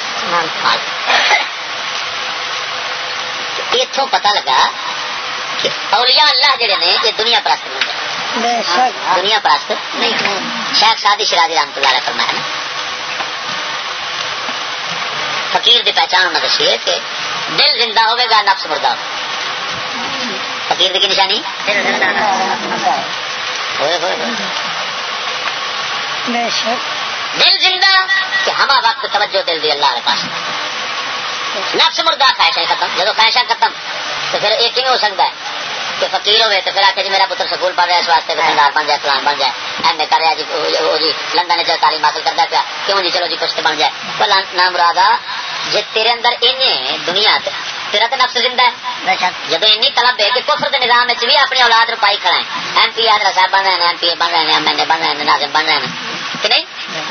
اتوں پتہ لگا کہ اولیاء اللہ جڑے نے یہ دنیا پرست نہیں دنیا پرست نہیں. شیخ سعدی شرازی رحمۃ اللہ علیہ فرمایا نا فقیر دی پہچان انہوں نے دسی ہے کہ دل زندہ ہوئے گا نفس مردہ ہو. فقیر دی کی نشانی دل زندہ کہ ہما وقت توجہ دل دی اللہ کے پاس نفس مردہ خواہشیں ختم. جب خواہشیں ختم تو پھر ایک ہی ہو سکتا ہے کہ فقیر ہوئے تو پھر آ کے جی میرا پتر سکول پڑھ رہا ہے اس واسطے دکاندار بن جائے فلان بن جائے ایم اے کر رہا جی لندن چ تعلیم حاصل کرتا پیا کیوں جی چلو جی کچھ بن جائے. فلان نام مراد جی تیرے اندر این دنیا تیرا تو نفس زندہ ہے جب این طلب ہے کہ کفر کے نظام بھی اپنی اولاد پائی کھڑا ہے ایم پی حضرت صاحب بن رہے ہیں ایم پی اے بن رہے ہیں ایم ایل اے بن رہے ہیں ناظم بن رہے ہیں کہ نہیں.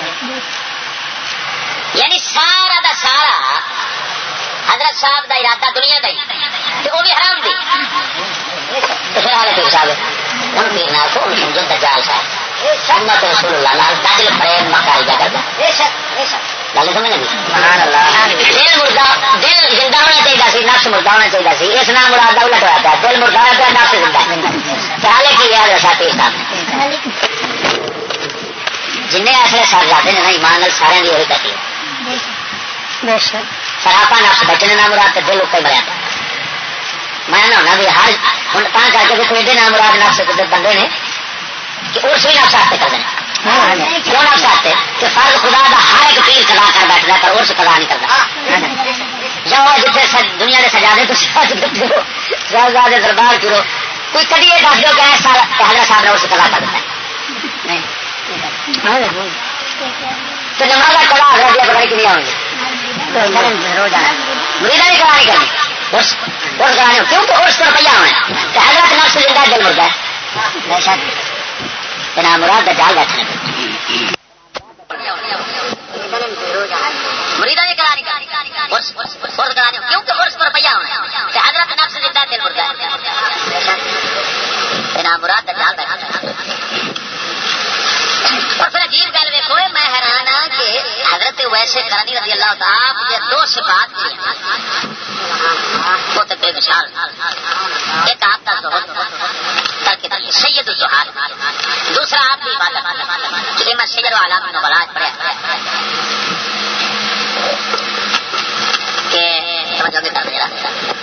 یعنی سارا دا سارا حضرت صاحب دا ارادہ دنیا دا ہی وہ بھی حرام دی تو پھر حال پیر صاحب ان پیر نال کو سمجھو دجال صاحب سنت رسول اللہ نال دجل فریب مکاری جا کرتا گل سمجھ لگی. دل مردہ دل زندہ ہونا چاہیے سی نفس مردہ ہونا چاہیے سی اس نام مراد کا الٹ ہوا پیا دل مردہ ہوا پیا نفس زندہ حالے کی ہے حضرت صاحب پیر صاحب جن ایسے سر جاتے ہیں نا ایمان سارے کی وہی کہتی ہے سراپا نفس بچنے نام مراد دل اتنے مریا پہ میں نہ ہونا بھی ہر ہوں تا کر کے کوئی نام مراد نفس بندے نے کہ اس بھی نفس آتے کر دینا کیوں نفس آتے کہ فرض خدا کا ہر ایک پیر قضا کر بیٹھتا ہے پر اس قضا نہیں کرتا. جاؤ جتنے دنیا کے سجادے تو شہزادے دربار کرو کوئی کدی یہ دس دو کہ حضرت صاحب نے اس قضا کر دیتا ہے تو نماز کڑا حضرت پتہ نہیں کتنی آؤں گی روز آنا مریدا نہیں کرانی کرنی اس کرانے کیونکہ اس پر پہیا ہونا تو حضرت نفس زندہ دل مردہ ہے بے شک بنا مراد دجال بیٹھنے مریدا نہیں کرانی کیونکہ اس پر پہیا ہونا تو حضرت نفس زندہ دل مردہ ہے بے شک بنا مراد دجال بیٹھنے. اور پھر عجیب گل ویکھو میں حیران ہاں کہ حضرت ویسے کرنی رضی اللہ تعالی یہ دو صفات وہ تو بے مثال. ایک آپ کا زہد سید الزہاد دوسرا آپ کی عبادت جسے میں سید والا میں نبلا پڑھا کہ سمجھو گے تب میرا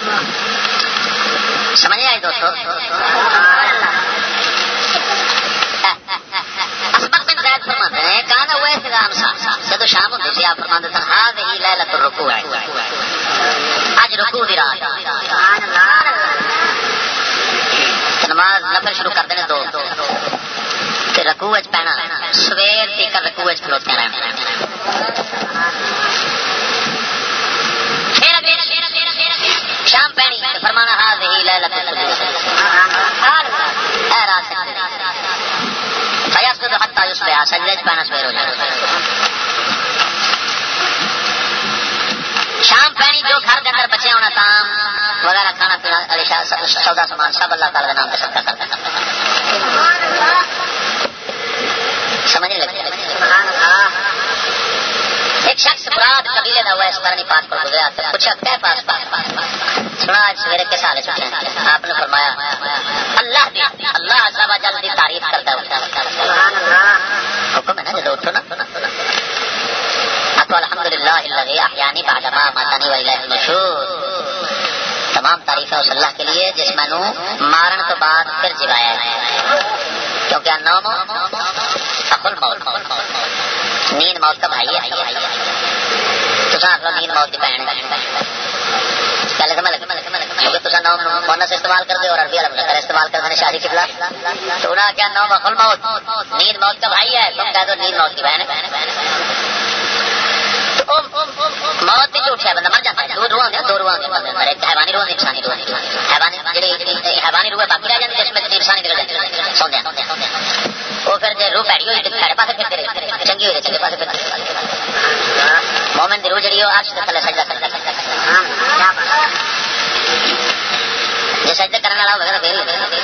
سمجھ آئے دوستو. اسبق بن زید فرماتے ہیں کہنا ہوا ہے جب شام ہوتی تھی آپ فرماتے تھے ہذه لیلۃ الرکوع آج رکوع دی رات نماز نفل شروع کر دینے دو تے رکوع وچ پہنا سویر تک رکوع وچ کھلوتے رہنا شام پہنی فرمانا هذه لیلۃ القدر اے رات فیاسد حتی یصبح سجدے پہنا سویر ہو جائے. شام پہنی جو گھر کے اندر بچے ہونا کام وغیرہ کھانا پینا سودا سامان سب اللہ تعالی کے نام پہ صدقہ کرتا سمجھنے لگے. ایک شخص مراد قبیلے کا ہوا اس قرنی پاک پر گزرا تو پوچھا کیا پاس سنا آج سویرے کس حال سے آپ نے فرمایا اللہ دی اللہ عز و جل دی تعریف کرتا ہے حکم ہے نا جب اٹھو نا تو الحمدللہ الذی احیانی بعد ما اماتنی والیہ النشور. تمام تعریفیں اس اللہ کے لیے جس میں نو مارن تو بعد پھر جگایا ہے کیونکہ النوم اخو الموت نیند موت کا بھائی ہے. تو ساتھ نیند موت کی بہن پہلے کیونکہ تصا نوم مونس استعمال کرتے اور عربی والا استعمال کرتے شادی کی بلا تو انہوں نے کیا نوم اخو الموت نیند موت کا بھائی ہے تم کہہ دو نیند موت کی بہن ہے. موت بھی جھوٹ ہے بندہ مر جاتا ہے. دو روح آگے ایک حیوانی روح انسانی روح حیوانی روح باقی رہ جاتی جس میں انسانی نکل جاتی سوندے وہ پھر روح پیڑی ہوئی پیڑے پاسے پھرتے رہے چنگی ہوئی چنگے پاسے پھرتے مومن دی روح جڑی وہ عرش کے تھلے سجدہ کرتا جی سجدہ کرنے والا ہوگا پھر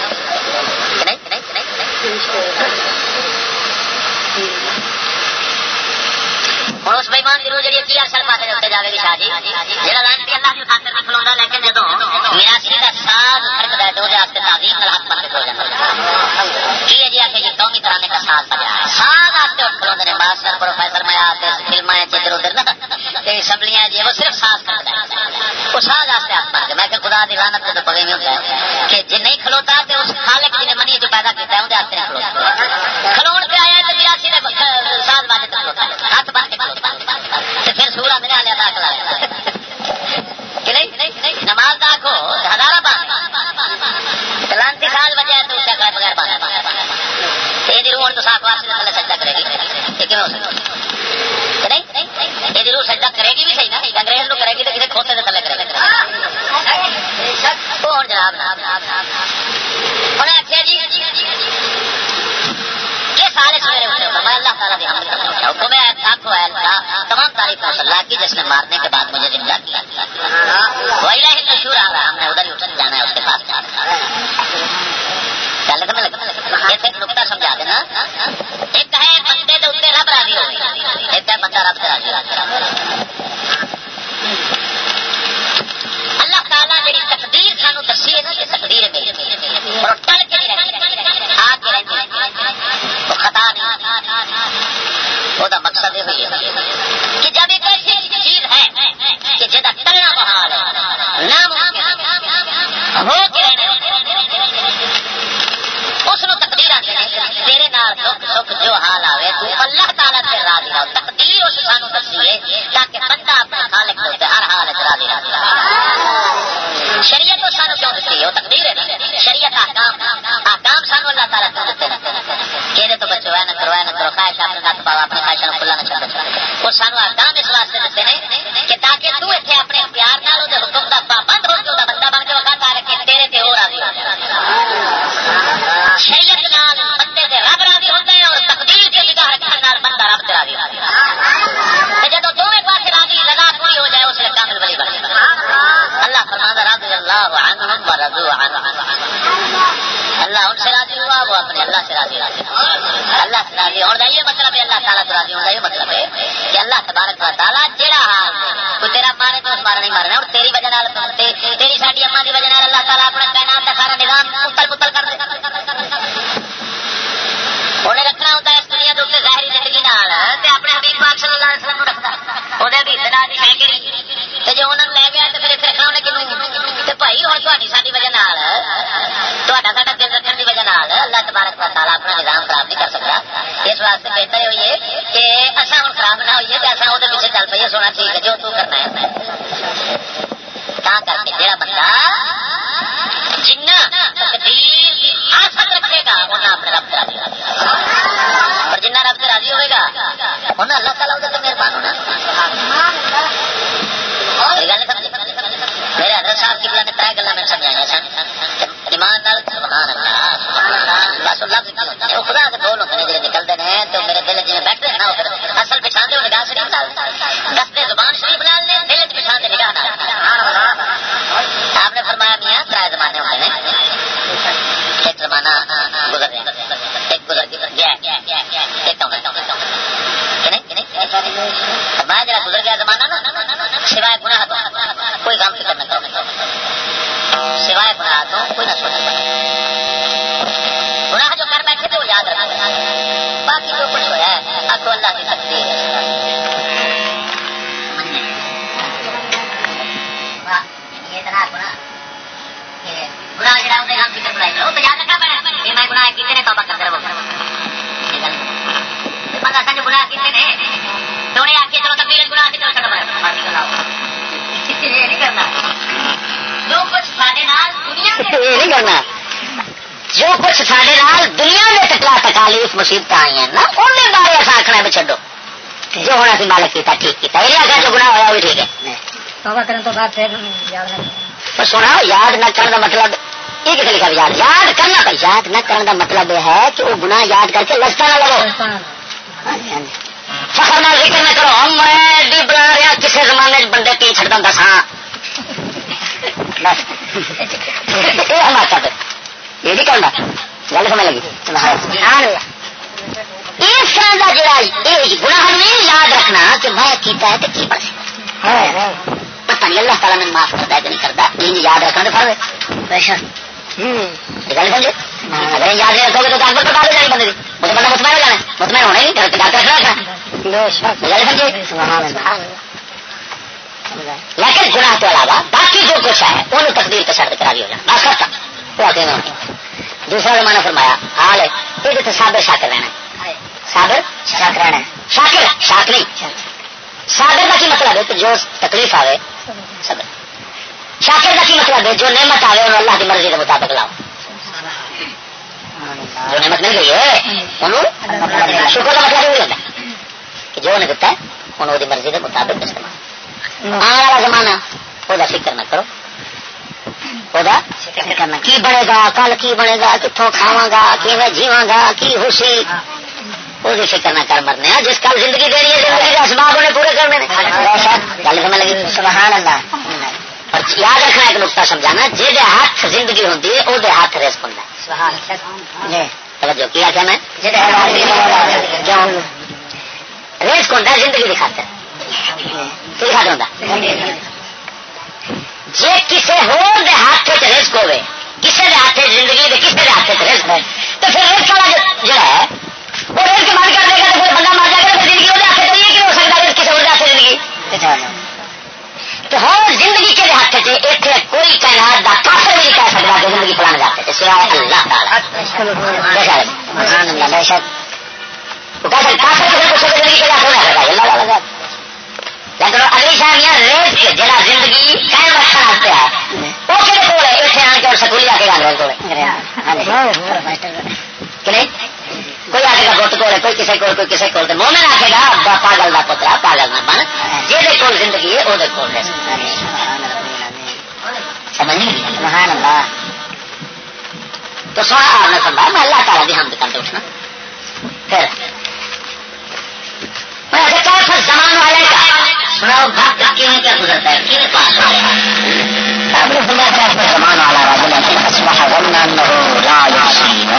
ہوں اس بےمان کی روح جی کی اصل پاسے اتنے جائے گی شاہ جی جہاں لانتی اللہ کی خاطر نہیں کھلوا لیکن جدو میرا سیدھا ساز فرقتا ہے تو تعظیم ہاتھ پاسے کھل جاتا یہ جی آ کے جی قومی ترانے کا ساز بجا ہے ساز آتے اٹھ کھلوتے ہیں ماسٹر پروفیسر میں آتے فلمیں ادھر ادھر نا اسمبلیاں جی وہ صرف ساز کرتا ہے وہ ساز آتے ہاتھ پاس میں کہ خدا دی لعنت تو پگے نہیں ہوتا ہے کہ جی نہیں کھلوتا تو اس خالق جی نے منی جو پیدا کیا ہے اندر ہاتھ نہیں کھلوتا کھلون پہ آیا تو میرا سیدھا ساز باندھ کے کھلوتا ہے ہاتھ باندھ کے تو پھر سورا میرا لیا داخلہ کہ نہیں نماز داخو ہزارہ باندھ لانتی سال بجے تو اس کا بغیر باندھ یہ روح تو ساکھ واسطے تھلے سجدہ کرے گی لیکن ہو سکتا نہیں یہ روح سجدہ کرے گی بھی صحیح نا انگریز لوگ کرے گی تو کسی کھوتے سے تھلے کرے گا وہ جناب انہیں آخیا جی سارے سویرے اٹھے میں اللہ تعالیٰ کی حمد کرتا ہوں حکم ہے آنکھوں ہے تمام تعریف اللہ کی جس نے مارنے کے بعد مجھے زندہ کیا وہی رہے مشہور آ رہا ہم نے ادھر ہی اٹھ جانا ہے اس کے پاس ایک نقطہ سمجھا دینا ایک ہے بندے کے اتنے رب راضی ہو ایک ہے بندہ رب سے راضی اللہ تعالیٰ جی تقدیر سانو دسی ہے نا کہ تقدیر میری اور ٹل کے نہیں رہتی آ کے رہتی وہ خطا نہیں وہ مقصد یہ ہوئی ہے کہ جب ایک ایسی چیز ہے کہ جدا ٹلنا محال ہے ناممکن ہو کے اس نو تقدیر آتے ہیں تیرے نال دکھ سکھ جو حال آئے تو اللہ تعالیٰ سے راضی رہو تقدیر اس سانو دسی ہے تاکہ بندہ اپنے خالق کے ہر حال راضی رہے. شریعت کو سانو کیوں دتی ہے وہ تقدیر ہے شریعت احکام سانو اللہ تعالیٰ کیوں دیتے ہیں کہ تو بچو ہے نہ کرو خواہش اپنے نت پاؤ اپنے خواہشوں کو ان سے راضی ہوا وہ اپنے اللہ سے راضی اللہ سے راضی ہونا یہ مطلب ہے اللہ تعالیٰ سے راضی ہونا یہ مطلب ہے کہ اللہ تبارک و تعالیٰ جہاں حال کوئی تیرا مارے تو اس مارا نہیں مارنا اور تیری وجہ تیری ساری اما کی وجہ اللہ تعالیٰ اپنا کائنات کا سارا نظام متل کر دے انہیں رکھنا ہوتا ہے اس دنیا کے اتنے ظاہری زندگی اپنے حبیب پاک صلی اللہ علیہ وسلم رکھتا وہ ہے کہ جو انہوں نے لے گیا تو پھر رکھنا انہیں کنوں بھائی ہوں تاری ساری وجہ ساڈا دل رکھنے کی وجہ اللہ تبارک و تعالیٰ اپنا نظام خراب نہیں کر سکتا اس واسطے بہتر ہوئی ہے کہ اصا ہوں خراب نہ ہوئیے تو اصا وہ پیچھے چل پیے سونا ٹھیک ہے جو تو کرنا ہے کر کے جہاں بندہ جنہ تقدیر کی آست رکھے گا انہیں اپنے رب سے راضی اور جنہ رب سے راضی ہوئے گا انہیں اللہ تعالیٰ ادھر مہربان ہونا میرے حضرت صاحب کی نے تر گلا میں سمجھایا سن ایمان سبحان اللہ بس لفظ خدا کے بول ہوتے ہیں جی نکلتے ہیں تو میرے دل جی بیٹھتے ہیں نا پھر اصل پچھان دے نگاہ شریف ڈال دستے زبان شریف ڈال دیں دل پچھان دے نگاہ ڈال آپ نے فرمایا میاں ترائے زمانے ہوتے ہیں ایک زمانہ گزر گیا ایک گزر گیا ایک فرمایا جڑا گزر گیا زمانہ نا سوائے گناہ تو کوئی کام فکر نہ کرو سوائے گناہ تو کوئی نہ سوچ گناہ جو کر بیٹھے تھے وہ یاد رکھنا باقی جو کچھ ہوا ہے اب تو اللہ کی تقدیر ہے گناہ جڑا ہوتے ہم فکر بنائی کرو تو یاد رکھنا پڑا کہ میں گناہ کیتے نے توبہ کرتے رہو بندہ سن جو گناہ کیتے نے تو انہیں آخیا چلو تقدیر گناہ کی طرف نہیں کرنا جو کچھ سارے نال دنیا میں نہیں کرنا جو کچھ سارے نال دنیا میں تکلا تکالیف مصیبت آئی ہیں نا انہیں بارے ایسا آخنا بھی چڈو جو ہونا سی مالک کیتا ٹھیک کیتا یہ آخر جو گناہ ہوا بھی ٹھیک ہے توبہ کرنے تو بعد پھر سنا یاد نہ کرنے کا مطلب یہ کتنے لکھا یاد یاد کرنا پہ یاد نہ کرنے کا مطلب یہ ہے کہ وہ گناہ یاد کر کے لستا نہ لگو فخر نہ ذکر نہ کرو میں بنا رہا کسی زمانے بندے پی چڑھتا ہوں دساں یہ ہمارا یہ نہیں کرنا گل سمجھ لگی اس طرح کا جڑا گناہ نہیں یاد رکھنا کہ میں کیتا ہے تو کی پڑھ پتہ نہیں اللہ تعالیٰ میں معاف کرتا ہے کہ نہیں کرتا یہ یاد رکھنا تو فرض ہے گل سمجھے اگر یاد نہیں رکھو گے تو اکبر پر بات ہو جائے بندے کی وہ تو بندہ مطمئن ہو جانا مطمئن ہونا ہی نہیں کرتے ڈاکٹر رکھنا گل سمجھے لیکن گناہ کے علاوہ باقی جو کچھ ہے انہوں تقدیر کے شرط کرا دی ہو جانا بس کرتا وہ آتے ہیں دوسرا زمانہ فرمایا حال ہے یہ تو صابر شاکر رہنا صابر شاکر رہنا شاکر شاک نہیں صابر کا کی مطلب ہے کہ جو تکلیف آئے صبر شاکر کا کی مطلب ہے جو نعمت آئے انہوں اللہ کی مرضی کے مطابق لاؤ جو نعمت مل گئی ہے انہوں شکر کا مطلب یہ ہوتا ہے کہ جو انہیں دیتا ہے انہوں کی مرضی کے مطابق استعمال آنے والا زمانہ وہ فکر نہ کرو کرنا کی بنے گا کل کی بنے گا کتوں کھاوا گا کیویں جیواں گا کی خوشی وہ فکر نہ کر مرنے جس کل زندگی دینی ہے زندگی کے اسباب انہیں پورے کرنے گل سمجھ لگی سبحان اللہ اور یاد رکھنا ایک نقطہ سمجھانا جہد ہاتھ زندگی ہوتی ہے وہ ہاتھ رزق ہوتا ہے توجہ کیا کیا میں رزق ہوتا ہے زندگی کی خاطر کی خاطر ہوتا جی کسی ہاتھ رزق ہوئے کسی کے ہاتھ زندگی کسی کے ہاتھ رزق ہے تو پھر رزق والا جڑا ہے وہ رزق کے بند کر دے گا تو کوئی بندہ مار جائے گا زندگی وہ ہاتھ تو یہ ہو سکتا ہے کسی اور ہاتھ زندگی تو ہر زندگی کے ہاتھ سے اتنے کوئی کائنات کا کافر بھی نہیں کہہ سکتا کہ زندگی فلانے جاتے تھے سوائے اللہ تعالیٰ بے شک وہ کہہ سکتا کافر کسی کو زندگی کے ہاتھ ہونا ہے اللہ والا لیکن اگلی شامیاں ریز کے جڑا زندگی قائم رکھنا واسطے ہے وہ کہڑے کول ہے اتنے آن کے اور سکولی آ کے گانے والے کول کہ نہیں کوئی آکے گا گوٹ کول ہے کوئی کسی کول کوئی کسی کول مومن آکے گا پاگل کا پترا پاگل نہ بن جہدے کول زندگی ہے وہ کول سمجھ نہیں سبحان اللہ تو سونا آپ نے فرمایا میں اللہ تعالیٰ کی حمد کرتے اٹھنا پھر زمان والے کا سناؤ بات کیوں کیا گزرتا ہے کیوں پاس ہو رہا ہے زمان والا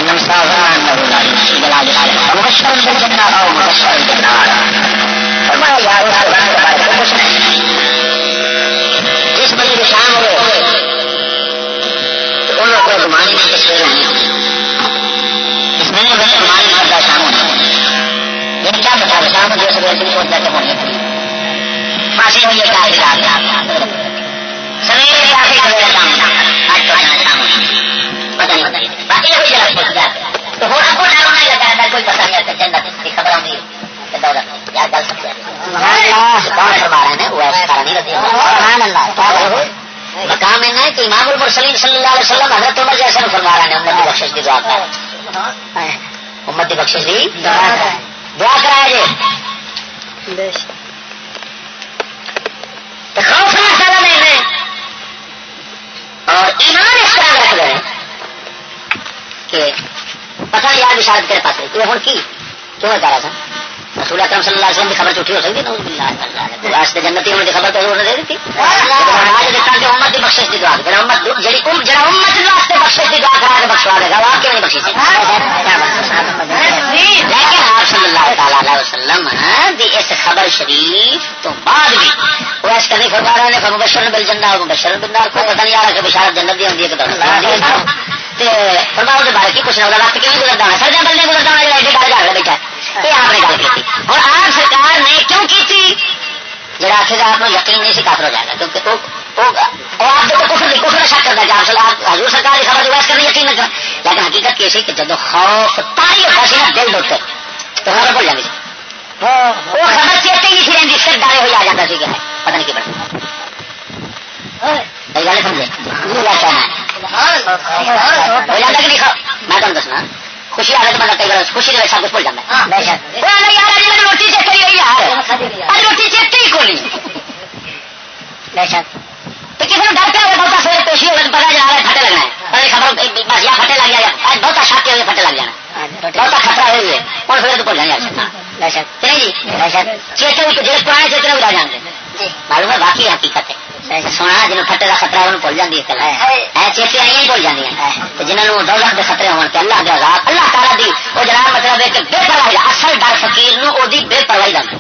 گمانی نہیں تصویر ہونی اس میں گمانی مرد شام ہونا یہ کیا بتا رہا شام جو سب ایسی پہنچ جاتے ہونے پھانسی ہوئی ہے کیا سویرے بھی آخری کا شام آج تو شام ہونا پتہ نہیں باقی کوئی جگہ پہنچ جاتے تو ہو سب کو ڈر ہونے لگا ہے کوئی پتہ نہیں ہے جنت کی خبر ہوگی یا گل سکتے ہیں کون فرما رہے ہیں وہ ایسا نہیں رہتی مقام ہے کہ امام المرسلین صلی اللہ علیہ وسلم حضرت عمر جیسے فرما رہے ہیں امت کی بخشش کی دعا کریں امت کی بخشش کی دعا کرائے جی تو خوف نہ سارا نہیں اور ایمان اس طرح رکھ رہے ہیں کہ پتہ نہیں یار بشارت تیرے پاس تو ہوں کی کیوں کہہ رہا تھا رسول اکرم صلی اللہ علیہ وسلم کی خبر جھوٹی ہو سکتی واسطے جنتی ہونے کی خبر تو ضرور دے دیتی امت کی بخشش کی دعا جڑا امت واسطے بخشش کی دعا کرا کے بخشوا دے گا وہ کیوں نہیں بخشی لیکن آپ صلی اللہ تعالی علیہ وسلم دی اس خبر شریف تو بعد بھی وہ ایس کرنی فرما رہے ہیں مبشر بالجنہ مبشر بالنار کوئی پتہ نہیں آ رہا کہ بشارت جنت دی ہوتی ہے کہ فرماؤ کے بارے کی پوچھنا ہوگا وقت کیوں گزرتا ہے سرجا بلنے گزرتا ہے ایڈی گل جا رہا بیٹھا یہ آپ نے گل کی اور آپ سرکار نے کیوں کی تھی جڑا آخر آپ کو یقین نہیں سی کافر ہو جائے گا کیونکہ آپ جو کفر شک کرتا ہے کہ آپ حضور سرکار کی خبر ویس کرنے یقین نہ کر لیکن حقیقت یہ سی کہ جب خوف تاری ہوتا سی نا دل دوتے تو خبر بھول جاتی وہ خبر چیتے ہی نہیں رہی پھر ڈرے ہوئی آ جاتا سی کہ پتہ نہیں کی بڑا گل سمجھے ہو جاتا کہ نہیں میں تمہیں دسنا خوشی آ رہی تو کئی بار خوشی سب کچھ بھول جاتا روٹی چیتے ہی روٹی چیتے ہی کھولی تو کسی نے ڈر پہ بہت سویرے پیشی ہوگا پتا جا رہا ہے پھٹے لگنا ہے خبر بس یا پھٹے لگ جائے بہت شاک ہوئے پھٹے لگ جانا بہت خطرہ ہوئی ہے اور پھر تو بھول جانا جی چیتے جی پرانے چیتے بھی رہ جانے معلوم ہے باقی حقیقت ہے سونا جنہوں پھٹے کا خطرہ انہوں بھول جاتی ہے چیتے آئی بھول جاتی ہیں جنہوں دولت کے خطرے ہونے اللہ کے عذاب اللہ تعالیٰ دی وہ جناب مطلب ہے کہ بے پرواہی اصل ڈر فقیر نو وہ بے پرواہی کا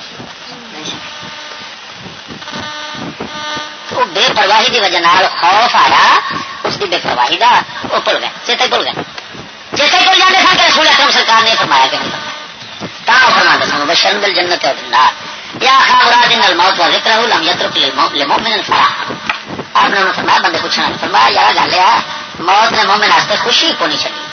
وہ بے پرواہی کی وجہ خوف آیا اس کی بے پرواہی کا وہ بھول گئے چیتے بھول گئے چیتے بھول جاتے سن کہ رسول اکرم سرکار نے فرمایا کہ نہیں فرما دے سن بشر بالجنت والنار یا خامراد ان الموت و ذکرہ لم یترک للمؤمن الفرح آپ نے انہوں فرمایا بندے پوچھنا فرمایا یار گل ہے موت نے مومن واسطے خوشی کو نہیں چلی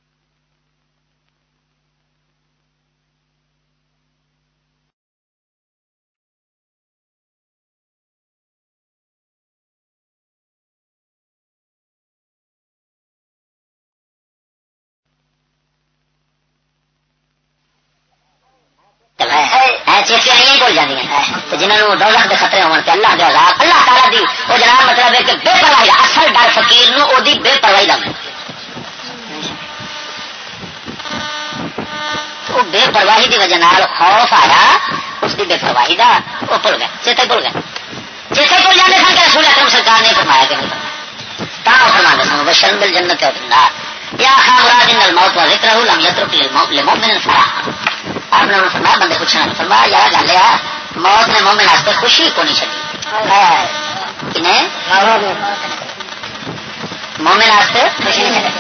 چیتے آئی بھول جاتی ہیں جنہوں دولت کے خطرے ہونے اللہ کے عذاب اللہ تعالیٰ دی وہ جناب مطلب ہے کہ بے پرواہی اصل ڈر فقیر نو وہ بے پرواہی کا وہ بے پرواہی کی وجہ خوف آیا اس کی بے پرواہی کا وہ بھول گئے چیتے بھول گئے چیتے بھول جاتے سن کہ رسول اکرم سرکار نے فرمایا کہ نہیں فرما دے سن بشر بالجنت والنار یا خامراد ان الموت و ذکرہ لم یترک للمؤمن الفرح آپ نے فرمایا بندے پوچھنا فرمایا یار گل ہے موت نے مومن واسطے خوشی کو نہیں چلی مومن واسطے خوشی نہیں چلی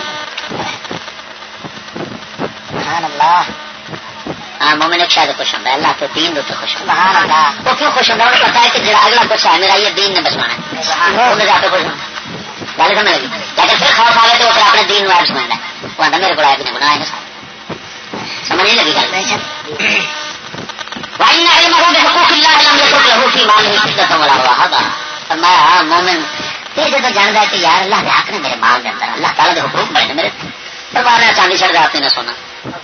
ہاں مومن ایک شاید خوش ہوتا ہے اللہ کے دین تو خوش ہوتا ہے وہ کیوں خوش ہوتا ہے انہیں پتا ہے کہ جڑا اگلا کچھ ہے میرا یہ دین نے بچوانا ہے انہیں زیادہ خوش ہوتا گل سمجھ لگی لیکن پھر خوف آئے تو اپنے دین وائب سمجھنا ہے وہ آتا میرے کو آئے بھی نہیں بنائے گا سمجھ نہیں لگی گل فرمایا مومن یہ جب جانتا ہے کہ یار اللہ کے حق نے میرے مال کے اندر اللہ تعالیٰ کے حقوق بڑے میرے فرمانا چاندی چڑھ جاتے نہ سونا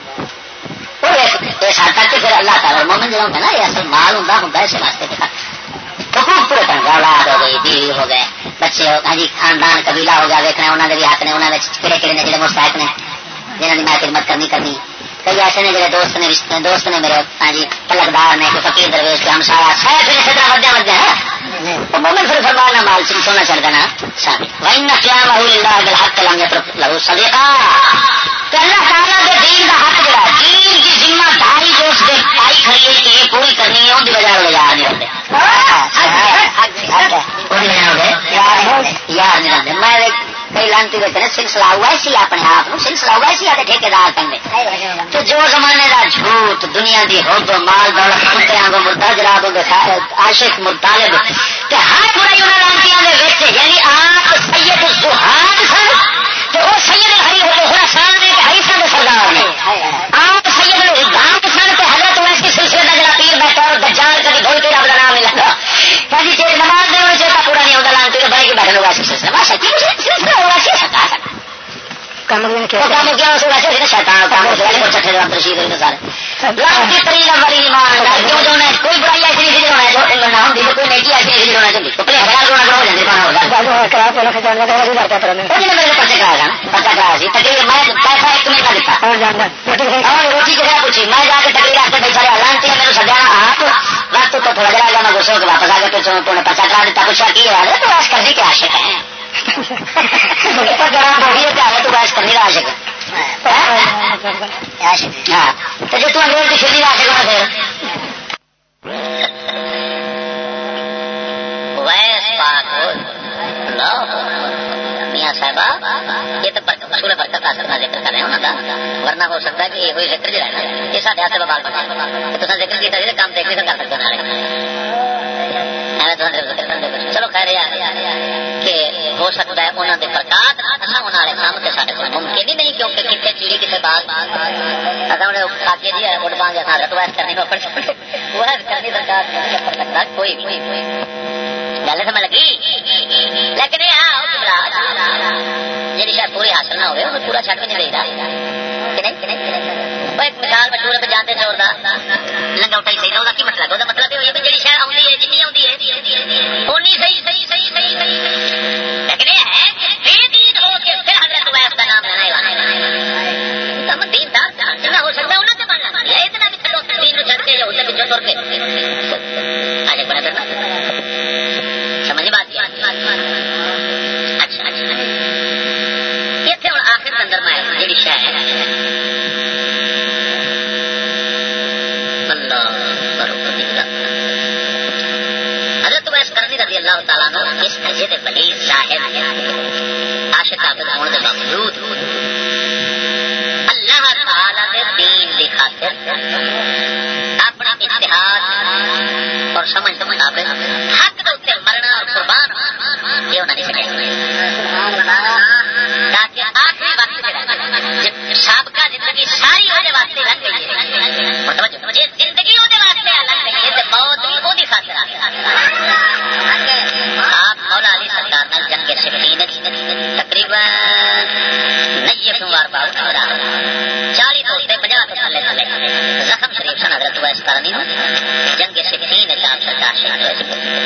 اس حد تک پھر اللہ تعالیٰ مومن جو ہوتا ہے نا یہ اصل مال ہوتا ہے اس واسطے کے حقوق پورے کریں گے اولاد ہو گئی بیوی ہو گئے بچے ہاں جی خاندان قبیلہ ہو گیا دیکھنا انہوں نے بھی حق نے انہوں نے کہڑے کہڑے نے جڑے مستحق نے جنہوں نے میں خدمت کرنی کئی ایسے نے جڑے دوست نے میرے ہاں جی پلکدار نے کوئی فقیر درویش کے ہمسایا پھر اسی طرح ودیا ودیا ہے مومن پھر فرمانا مال سونا چڑھ دینا شامل وَإِنَّ قِيَامَهُ لِلَّهِ بِالْحَقِّ لَمْ يَتْرُكْ لَهُ صَدِيقًا کہ اللہ تعالیٰ کے دین کا حق جڑا دین کی ذمہ داری جو اس نے پائی کھڑی ہے کہ یہ پوری کرنی ہے ان کی بجائے وہ یاد نہیں رکھتے یار نہیں رکھتے میں کئی لانتی دیکھتے ہیں سلسلہ ویسی اپنے آپ سلسلہ ویسی آتے ٹھیکیدار پہ تو جو زمانے کا جھوٹ دنیا کی حب مال دولت کتوں کو مرتا جراب عاشق مطالب ہاتھ برائی انہوں لانتی یعنی آپ سید الزہاد سن تو وہ سید الحسان نے حریفہ کے سردار نے آپ سید الغام سن تو حضرت ویسی سلسلے کا جڑا پیر بیٹھا اور دجال کبھی بھول کے رب کا نام نہیں لگا کبھی چیز نماز دے چیتا پورا نہیں ہوگا لانتی بڑے کے بیٹھے لوگ ایسی سلسلہ سچی سلسلہ ہوگا سی سکتا کام کیا اس ویسے شیطان کام اس والے چھٹے جواب رشید ہوئے سارے لاکھ کی ترین والی ایمان کیوں جو ہے کوئی برائی ایسی نہیں ہونا ہے جو نام دی کوئی نیکی ایسی نہیں ہونا چاہیے تو پہلے ہزار رونا کرو جاندے پانا ہوگا کرا پہلے خجان کا وہی کرتا پھر میں میرے پرچے کرایا نا پرچہ کرایا سی تقریر میں پیسہ ایک منٹ کا دیتا اور جاننا اور روٹی کے پوچھی میں جا کے تقریر آپ کے سارے لانتی ہے میرے سجا آپ وقت تو تھوڑا جا جانا غصے کے واپس آ کے تو نے پرچہ کرا دیتا کچھ کی ہے تو بس کرنے کے عاشق ہیں گرم ہو گئی کیا ہے تو بس کرنے کا عاشق ہے ہاں تو جو تم انگریز کی چھٹی عاشق ہونا پھر میاں صاحبہ یہ تو سورہ برکت حاصل کا ذکر کر رہے ہیں ورنہ ہو سکتا ہے کہ یہ کوئی ذکر جو ہے نا یہ سارے ہاتھ بال بنا تو ذکر کیا کام دیکھنے سے کر سکتے چلو خیر کہ ہو سکتا ہے انہوں نے پرکات والے کام کے سارے ممکن ہی نہیں کیونکہ کتنے چیڑی کتنے بات کاکے جی ہے ووٹ مانگ ریکویسٹ کرنی وہ کرنی سرکار کوئی گل سمجھ لگی لیکن جی شاید پوری حاصل نہ ہوئے انہیں پورا چھٹ بھی نہیں دے ایک مثال مشہور ہے جانتے چور کا لنگوٹا ہی صحیح نہ کی مطلب وہ مطلب یہ ہے جی شاید آتی ہے جنی آتی ہے اونی صحیح صحیح صحیح صحیح صحیح لیکن یہ ہے کہ بے دین ہو کے پھر حضرت ویس کا نام لینا ہے دیندار جتنا ہو سکتا ہے انہوں نے ماننا ہے اتنا بھی چلو دین کو چھڑ کے یا اسے پچھوں توڑ کے آگے بڑھا کرنا سمجھ بات اچھا اچھا یہ تھے ہوں آخر کے اندر میں جی شاید حضرت ویس کرنی رضی اللہ تعالیٰ عنہ اس عجیب بلی زاہد عاشق عابد ہونے کے باوجود اللہ تعالیٰ کے دین کی خاطر اپنا اتحاد اور سمجھ کے مطابق حق کے اتنے مرنا اور قربان یہ انہوں نے سکھایا تاکہ آخری وقت سابقہ زندگی ساری وہ واسطے لگ گئی ہے زندگی وہ واسطے لگ گئی ہے موت بھی وہ خاطر آپ مولا علی سرکار نے جنگ صفین تقریباً 90 بار باؤ 40 تو 50 تو تھلے تھلے زخم شریف سن حضرت ویس کرنی جنگ صفین آپ سرکار شہید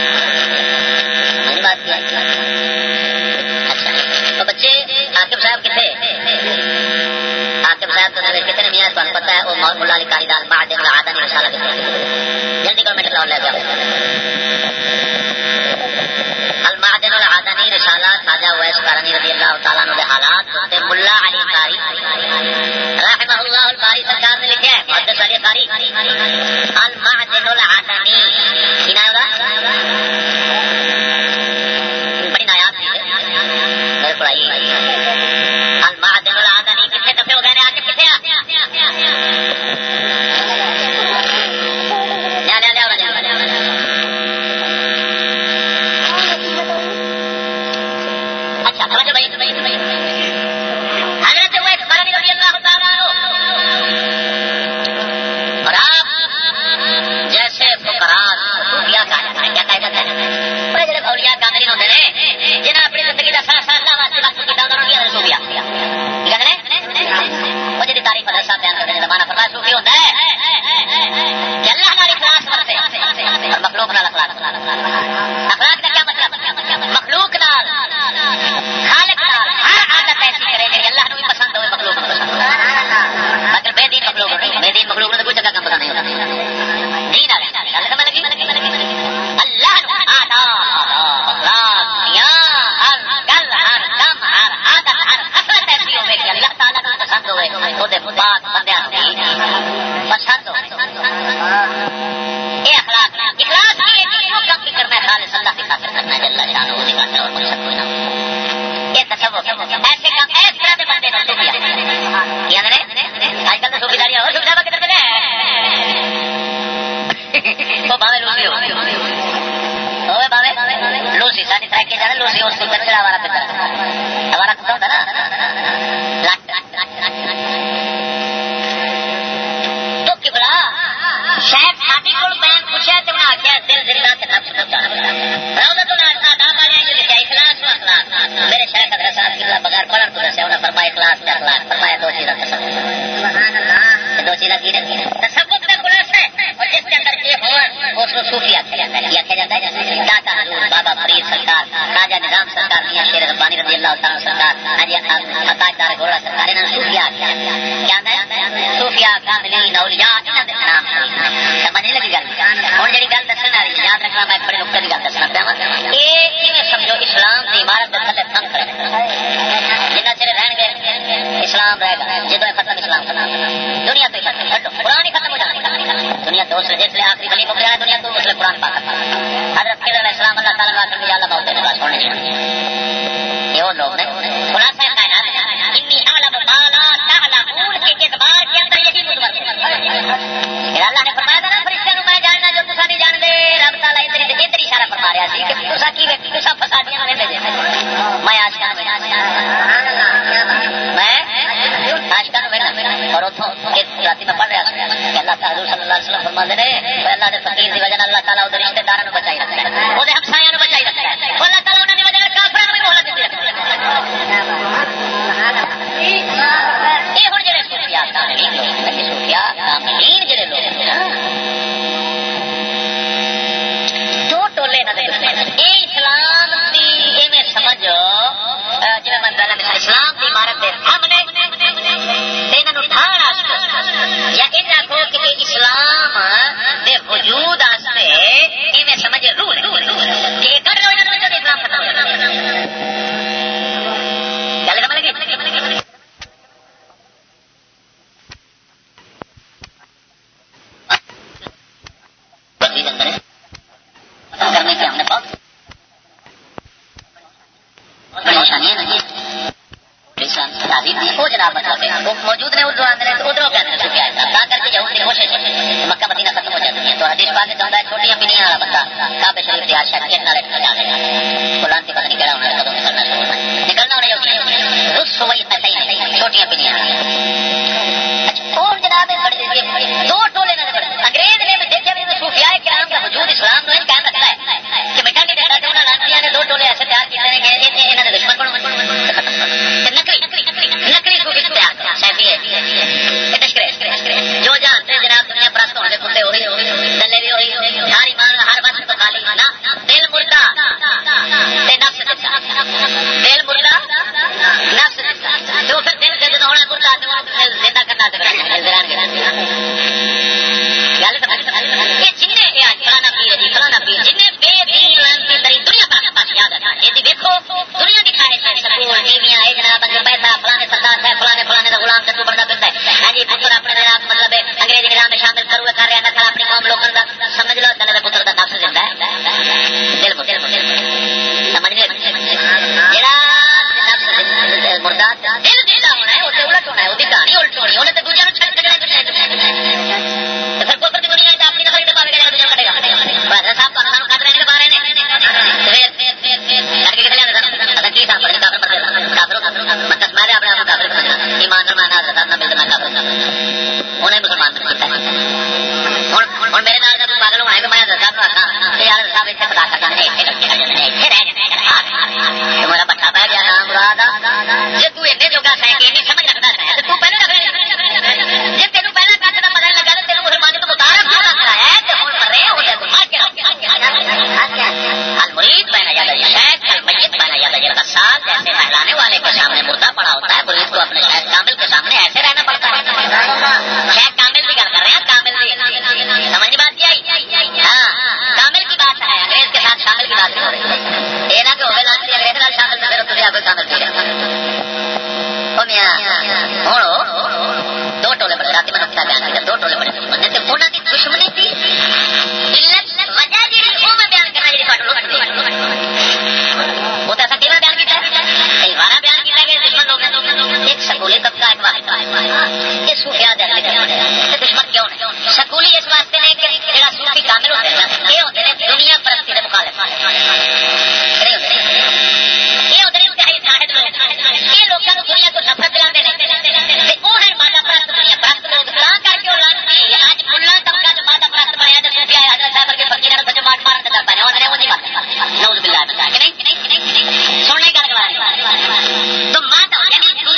بات کیا اچھا تو بچے عاقب صاحب کتنے عاقب صاحب تو کتنے میاں کو پتا ہے وہ مولا علی قاری دال معدن العادن رسالہ جلدی گورنمنٹ لاؤ لے جاؤ المعدن العادنی رسالہ خواجہ ویس قرنی رضی اللہ تعالیٰ عنہ کے حالات ملا علی قاری رحمہ اللہ القاری سرکار نے لکھا ہے محدث علی قاری المعدن العادنی کی نام بڑی نایاب میرے پڑھائی المعدن العادنی کتنے دفعے ہو گئے آ کے کتنے اچھا حضرت ویس قرنی رضی اللہ تعالیٰ عنہ اور آپ دسیا انہیں فرمایا اخلاص کا اخلاق فرمایا دو چیزیں دو چیزیں کی تصوف کا خلاصہ ہے اور جس کے اندر یہ ہو اس کو صوفیہ کیا جاتا ہے داتا حضور بابا فرید سرکار خواجہ نظام سرکار میاں شیر ربانی رضی اللہ تعالیٰ سرکار عطاج دار گھوڑا سرکار انہوں نے صوفیہ کیا صوفیہ کاملین اولیاء نام سمجھ لگی گل ہوں جی گل دسنے والی یاد رکھنا میں بڑے نقطے کی گل دسنا پیا یہ سمجھو اسلام کی عمارت کے تھلے تھم کرے جنہ چر رہن گے اسلام رہے گا جدو ختم اسلام ختم دنیا تو قرآن ہی ختم ہو جانا دنیا تو جس لیے آخری گلی کو گیا دنیا تو اس لیے قرآن پاک حضرت خضر علیہ السلام اللہ تعالیٰ اللہ بہت دیر بات سننے نہیں یہ وہ لوگ نے خلاصہ کائنات انی اعلم ما لا تعلمون کے اعتبار کے اندر یہی مضمر ہے اللہ نے فرمایا تھا نا فرشتوں میں جاننا جو تسا نہیں جانتے رب تعالیٰ ادھر اشارہ فرما رہا سی کہ تسا کی تسا فسادیاں میں بھیجے میں آشکا میں آشکا میں اور اتوں ایک رات میں پڑھ رہا کہ اللہ تعالیٰ حضور صلی اللہ علیہ وسلم فرماتے ہیں اللہ کے فقیر کی وجہ اللہ تعالیٰ ادھر رشتے داروں بچائی رکھتا ہے وہ ہمسایاں بچائی رکھتا ہے اللہ تعالیٰ انہوں نے وجہ کافروں بھی مہلت دیتی رکھتا یہ ہوں جڑے صوفیاء کاملین صوفیاء کاملین جڑے لوگ دو ٹولے نہ یہ اسلام کی میں سمجھو جی میں پہلے مثال اسلام کی عمارت کے سامنے یا یہ آخو کہ اسلام کے وجود میں سمجھ روح کہ کر لو اسلام ختم ہو جاتا گل سمجھ لگی کرنے کی ہم نے بہت پریشانی ہے وہ جناب موجود نے اردو آدھے تو ادھر کہتے ہیں صوفیاء کر کے یہود کی کوشش مکہ مدینہ ختم ہو جاتی ہے تو حدیث پاک میں کہتا ہے چھوٹیاں پینیاں والا بندہ کعبے شریف کی آشا کے نالے نکل جانے گا فلان کی پتہ نہیں کہڑا ہونا ہے کدوں نکلنا شروع ہونا نکلنا ہونا رس وہی ایسا ہی نہیں چھوٹیاں پینیاں اور جناب دو ٹولے نہ انگریز نے بھی دیکھا بھی صوفیاء کرام کا وجود اسلام نے قائم رکھا ہے کہ بیٹا نہیں دیکھا کہ انہوں لانچیاں نے دو ٹولے ایسے تیار کیتے ہیں کہ انہوں نے دشمن بنو نقلی صوفی تیار سیفی ہے جو جانتے جناب دنیا پرست ہونے کتے وہی دلے بھی وہی ہر ایمان ہر وقت تو خالی نا دل مردہ نفس دل مردہ نفس جو پھر دل سے ہونا مردہ زندہ کرنا گل یہ جن فلانا پیر جی فلانا پیر جن بے دین دنیا پاس یاد رکھنا یہ دیکھو دنیا کی خواہش ہے سکول ٹیویاں ہے جناب پیسہ فلانے سردار ہے فلانے کا غلام چندو بننا پڑتا ہے ہاں جی پتر اپنے جناب مطلب انگریزی نظام میں شامل کرو کر رہا نسل اپنی قوم لوگوں کا سمجھ لو دل پتر کا نفس زندہ ہے دل سمجھ لے جڑا مردہ دل زندہ ہونا ہے اسے الٹ ہونا ہے وہ کہانی الٹ ہونی انہیں تو دوسرے چھڑ سکنا پھر کوپر کی دنیا اپنی نقل کے پاس گیا دوسرا کٹے گا بادشاہ صاحب سانو کٹ رہے باہر نے لڑکے کتنے کی صاحب بڑے کافر بن گئے مقدس مارے اپنے آپ کافر سمجھنا ایمان نہ حضرت نہ ملتے میں کافر انہیں مسلمان بن سکتا ہے ہوں میرے نال جب پاگل ہونا ہے کہ میں حضرت صاحب آخا کہ یار صاحب اتنے خدا کرتا ہے تمہارا بٹھا پہ گیا نام مراد جی تین جوگا سہ کہ نہیں سمجھ رکھتا ہے تو پہلے رکھ جی تینوں پہلے کٹ کا پتا لگا تو تینوں مسلمان تو متارا ہے تو ہوں پر رہے ہو جائے المرید پہنا جاتا ہے شاید المیت پہنا جاتا ہے جب سال جیسے پہلانے والے کے سامنے مردہ پڑا ہوتا ہے مرید کو اپنے شاید کامل کے سامنے ایسے رہنا پڑتا ہے شاید کامل کی گل کر رہے ہیں کامل کی سمجھ بات کیا ہاں کامل کی بات ہے انگریز کے ساتھ شامل کی بات نہیں ہو رہی یہ نہ کہ ہوگا لانچ انگریز نال شامل تو پھر کوئی کامل کی جاتا ہوں دو ٹولے بڑے رات میں نقطہ بیان کیا دو ٹولے بڑے دشمن نے انہوں کی دشمنی تھی وجہ جی وہ میں بیان کرنا جی وہ تو ایسا کیوں بیان کیا کئی بار بیان کیا کہ دشمن لوگ ایک سکولی طبقہ ایک واسطہ یہ صوفیاء دشمن کیوں نہیں سکولی اس واسطے نے کہ جڑا صوفی کامل ہوتے ہیں یہ ہوتے ہیں دنیا پرستی کے مخالف یہ ہوتے ہیں انتہائی ساحد لوگ یہ لوگوں کو دنیا کو نفرت دلاتے ہیں وہ ہے مادہ پرست دنیا پرست لوگ کر کے لانتی آج ملا طبقہ جو مادہ پرست بنایا تو صوفیاء حضرت صاحب کے فقیر نے سچ مار مار کر بنے ہوتے ہیں وہ نہیں بات نعوذ باللہ کہ نہیں سننے کا تو مادہ یعنی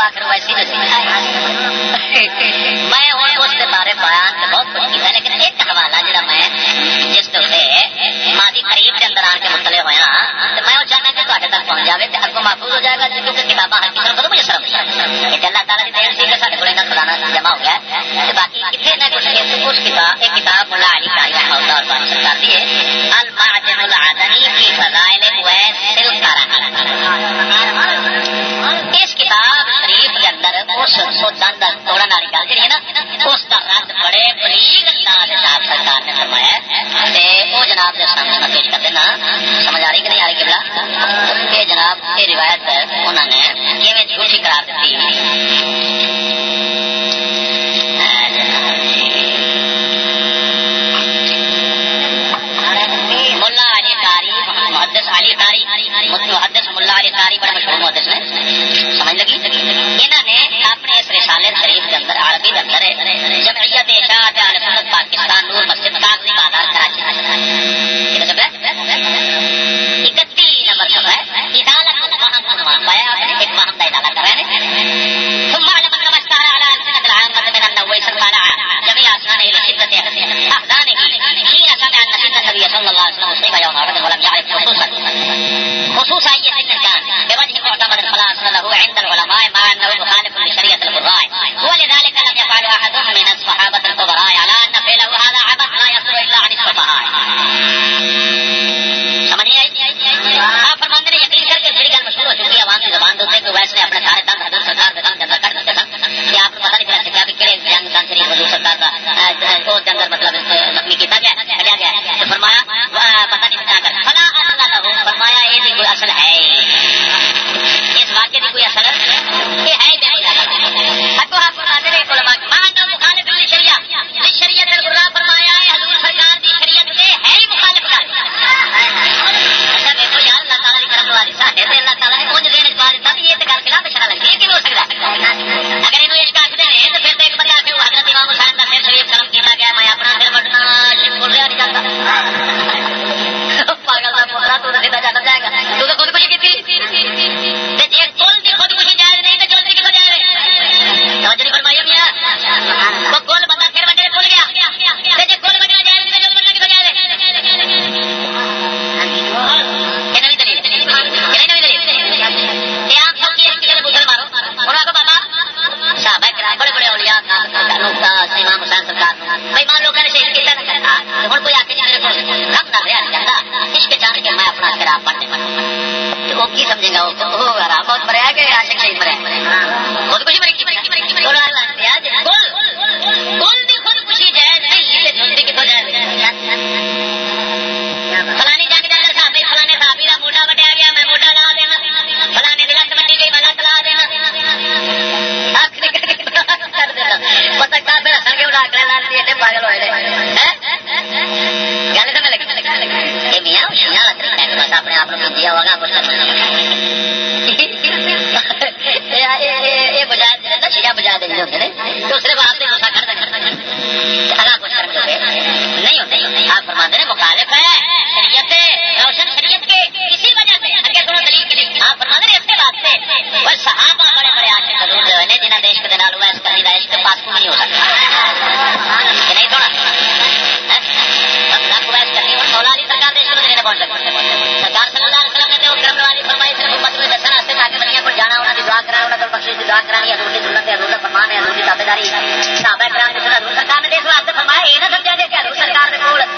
آخر ویسی میں اس کے بارے بیان بہت کچھ کیا لیکن ایک حوالہ جڑا میں جس ماضی قریب کے اندر آن کے مطلع ہوا تو میں وہ چاہنا کہ تک پہنچ جائے تو اگوں محفوظ ہو جائے گا کیونکہ کتابیں ہر کسی کو مجھے شرم نہیں اللہ تعالیٰ کی دین سی کہ سارے کو خزانہ جمع ہو گیا باقی کتنے نہ کچھ اس کتاب ایک کتاب ملا علی قاری رحمہ اللہ تعالی سرکار دی ہے المعجم العدنی فی فضائل اویس القرنی. اس کتاب شریف کے اندر اس دند توڑن والی گل جی ہے نا اس کا رد بڑے بلیغ انداز سرکار نے فرمایا وہ جناب کے سامنے میں پیش کر دینا. سمجھ آ رہی کہ نہیں آ رہی قبلہ؟ یہ جناب یہ روایت انہوں نے کیویں جھوٹی قرار دیتی. ملا علی قاری محدث علی قاری محدث ملا علی قاری بڑے مشہور محدث نے. سمجھ لگی؟ انہوں نے اپنے اس رسالے شریف کے اندر عربی کے اندر جمعیت اشاعت اہل سنت پاکستان نور مسجد کاغذی بازار کراچی 31 نمبر صفحہ ہے ادالت الفہم عنوان پایا آپ نے ایک فہم کا ادالہ کر رہے ہیں. ثم علم ان مشتار على السنة العامة من النووي سلطان جميع أسنانه لشدة أحزانه حين سمع أن سن النبي صلى الله عليه وسلم أصيب يوم أحد ولم يعرف خصوصية سن كان بوجه معتمد فلا أصل له عند العلماء مع أنه مخالف لشريعة القراء ولذلك لم يفعل أحد من الصحابة الكبراء على أن فعله هذا عبث لا يصل إلا عن السفهاء. سمجھیے آپ فرماندے نے یقین کر کے جڑی گل مشہور ہو چکی ہے عوام کی زبان دوتے کہ ویسے اپنے سارے دم حضور سرکار کے دم کے اندر کٹ دیتے سن کہ آپ کو پتہ نہیں چلا سکیا کہ کہڑے جنگ دم شریف حضور سرکار کا اس کے اندر مطلب زخمی کیا گیا کھڑیا گیا تو فرمایا پتہ نہیں کیا کر فلا اصل له فرمایا یہ کوئی اصل ہے اس واقعے کی کوئی اصل یہ ہے بے حق آپ فرماندے نے علماء مانو مخالف للشریعہ للشریعت القرآن فرمایا ہے حضور سرکار کی شریعت سے ہے ہی مخالف کر اللہ تعالیٰ کی کرم والی ساڈے تے اللہ تعالیٰ نے کچھ دین بعد دیتا یہ تو گل خلاف شرع لگتی ہے کہ ہو سکتا ہے اگر انہوں عشق آخر ہیں تو پھر تو ایک بار آ کے حضرت امام حسین کا سر شریف قلم کیا گیا میں اپنا سر بٹنا بول رہا نہیں جاتا پاگل کا پوترا تو سیدھا جاتا جائے گا تو خودکشی کی تھی جی کل کی خودکشی جائز نہیں تو جلدی کی ہو جائے توجہ نہیں فرمائی میاں وہ گول بندہ پھر بندے کھل گیا جی گول بندہ جائز نہیں تو جلد بندہ کی ہو جائے بڑے بڑے اولیاء امام حسین سرکار بھائی مان لوگوں نے شہید کیا ہوں کوئی آ کے میرے کو رب نہ رہا نہیں جاتا عشق جان کے میں اپنا شراب پڑھنے وہ کی سمجھے گا وہ بہت مریا کہ عاشق شہید مریا خودکشی مری خودکشی جائز نہیں جلدی کتوں جائز فلانی جنگ کے اندر صحابی فلانے صحابی کا موڈا وٹیا گیا میں موڈا لا دینا فلانے کی لت وٹی گئی میں لت لا دینا پتا کا پھر ہسن کے اڑا کے لال ایڈے پاگل ہوئے گل سمجھ لگی یہ میاں شیاں لگ رہی ہے بس اپنے آپ کو بجیا ہوگا کچھ یہ بجائے شیاں بجا دیں گے تو صرف آپ سے غصہ کر دیں اگا کچھ کر دیں نہیں ہوتے آپ فرماتے ہیں مخالف ہے شریعت روشن شریعت کے اسی وجہ سے اگے سنو دلیل کے لیے آپ فرماتے ہیں اس کے واسطے بس صحابہ بڑے بڑے عاشق حضور جو ہے جنہاں عشق کے نال ویس کرنی دا عشق پاس نہیں ہو سکتا کہ نہیں تھوڑا آپ ویس کرنی ہوں مولا علی سرکار دے عشق نہیں پہنچ سکتے سرکار صلی اللہ علیہ وسلم نے تو کرم والی فرمائی صرف امت میں دسنا واسطے تاکہ بندیاں کو جانا انہاں دی دعا کرانا انہاں کو بخشش دی دعا کرانی حضور دی سنت حضور دا فرمان ہے حضور دی تابعداری صحابہ کرام دی سنت حضور سرکار نے اس واسطے فرمایا یہ نہ سمجھا جائے کہ حضور سرکار دے کول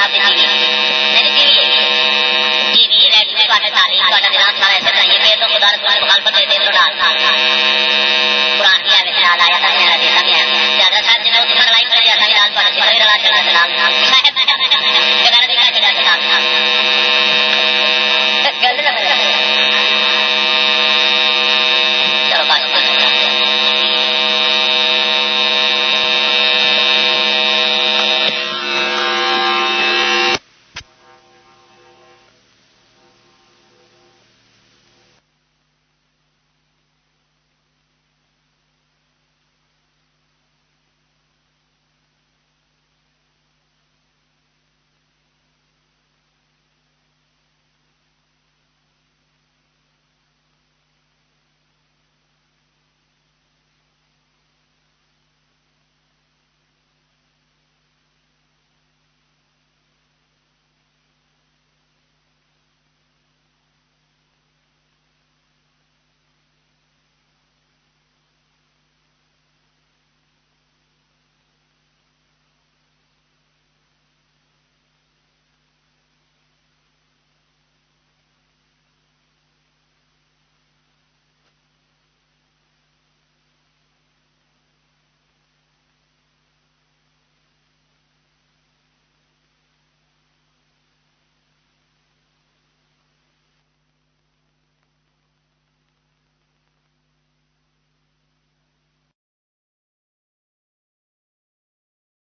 جناب دی بیوی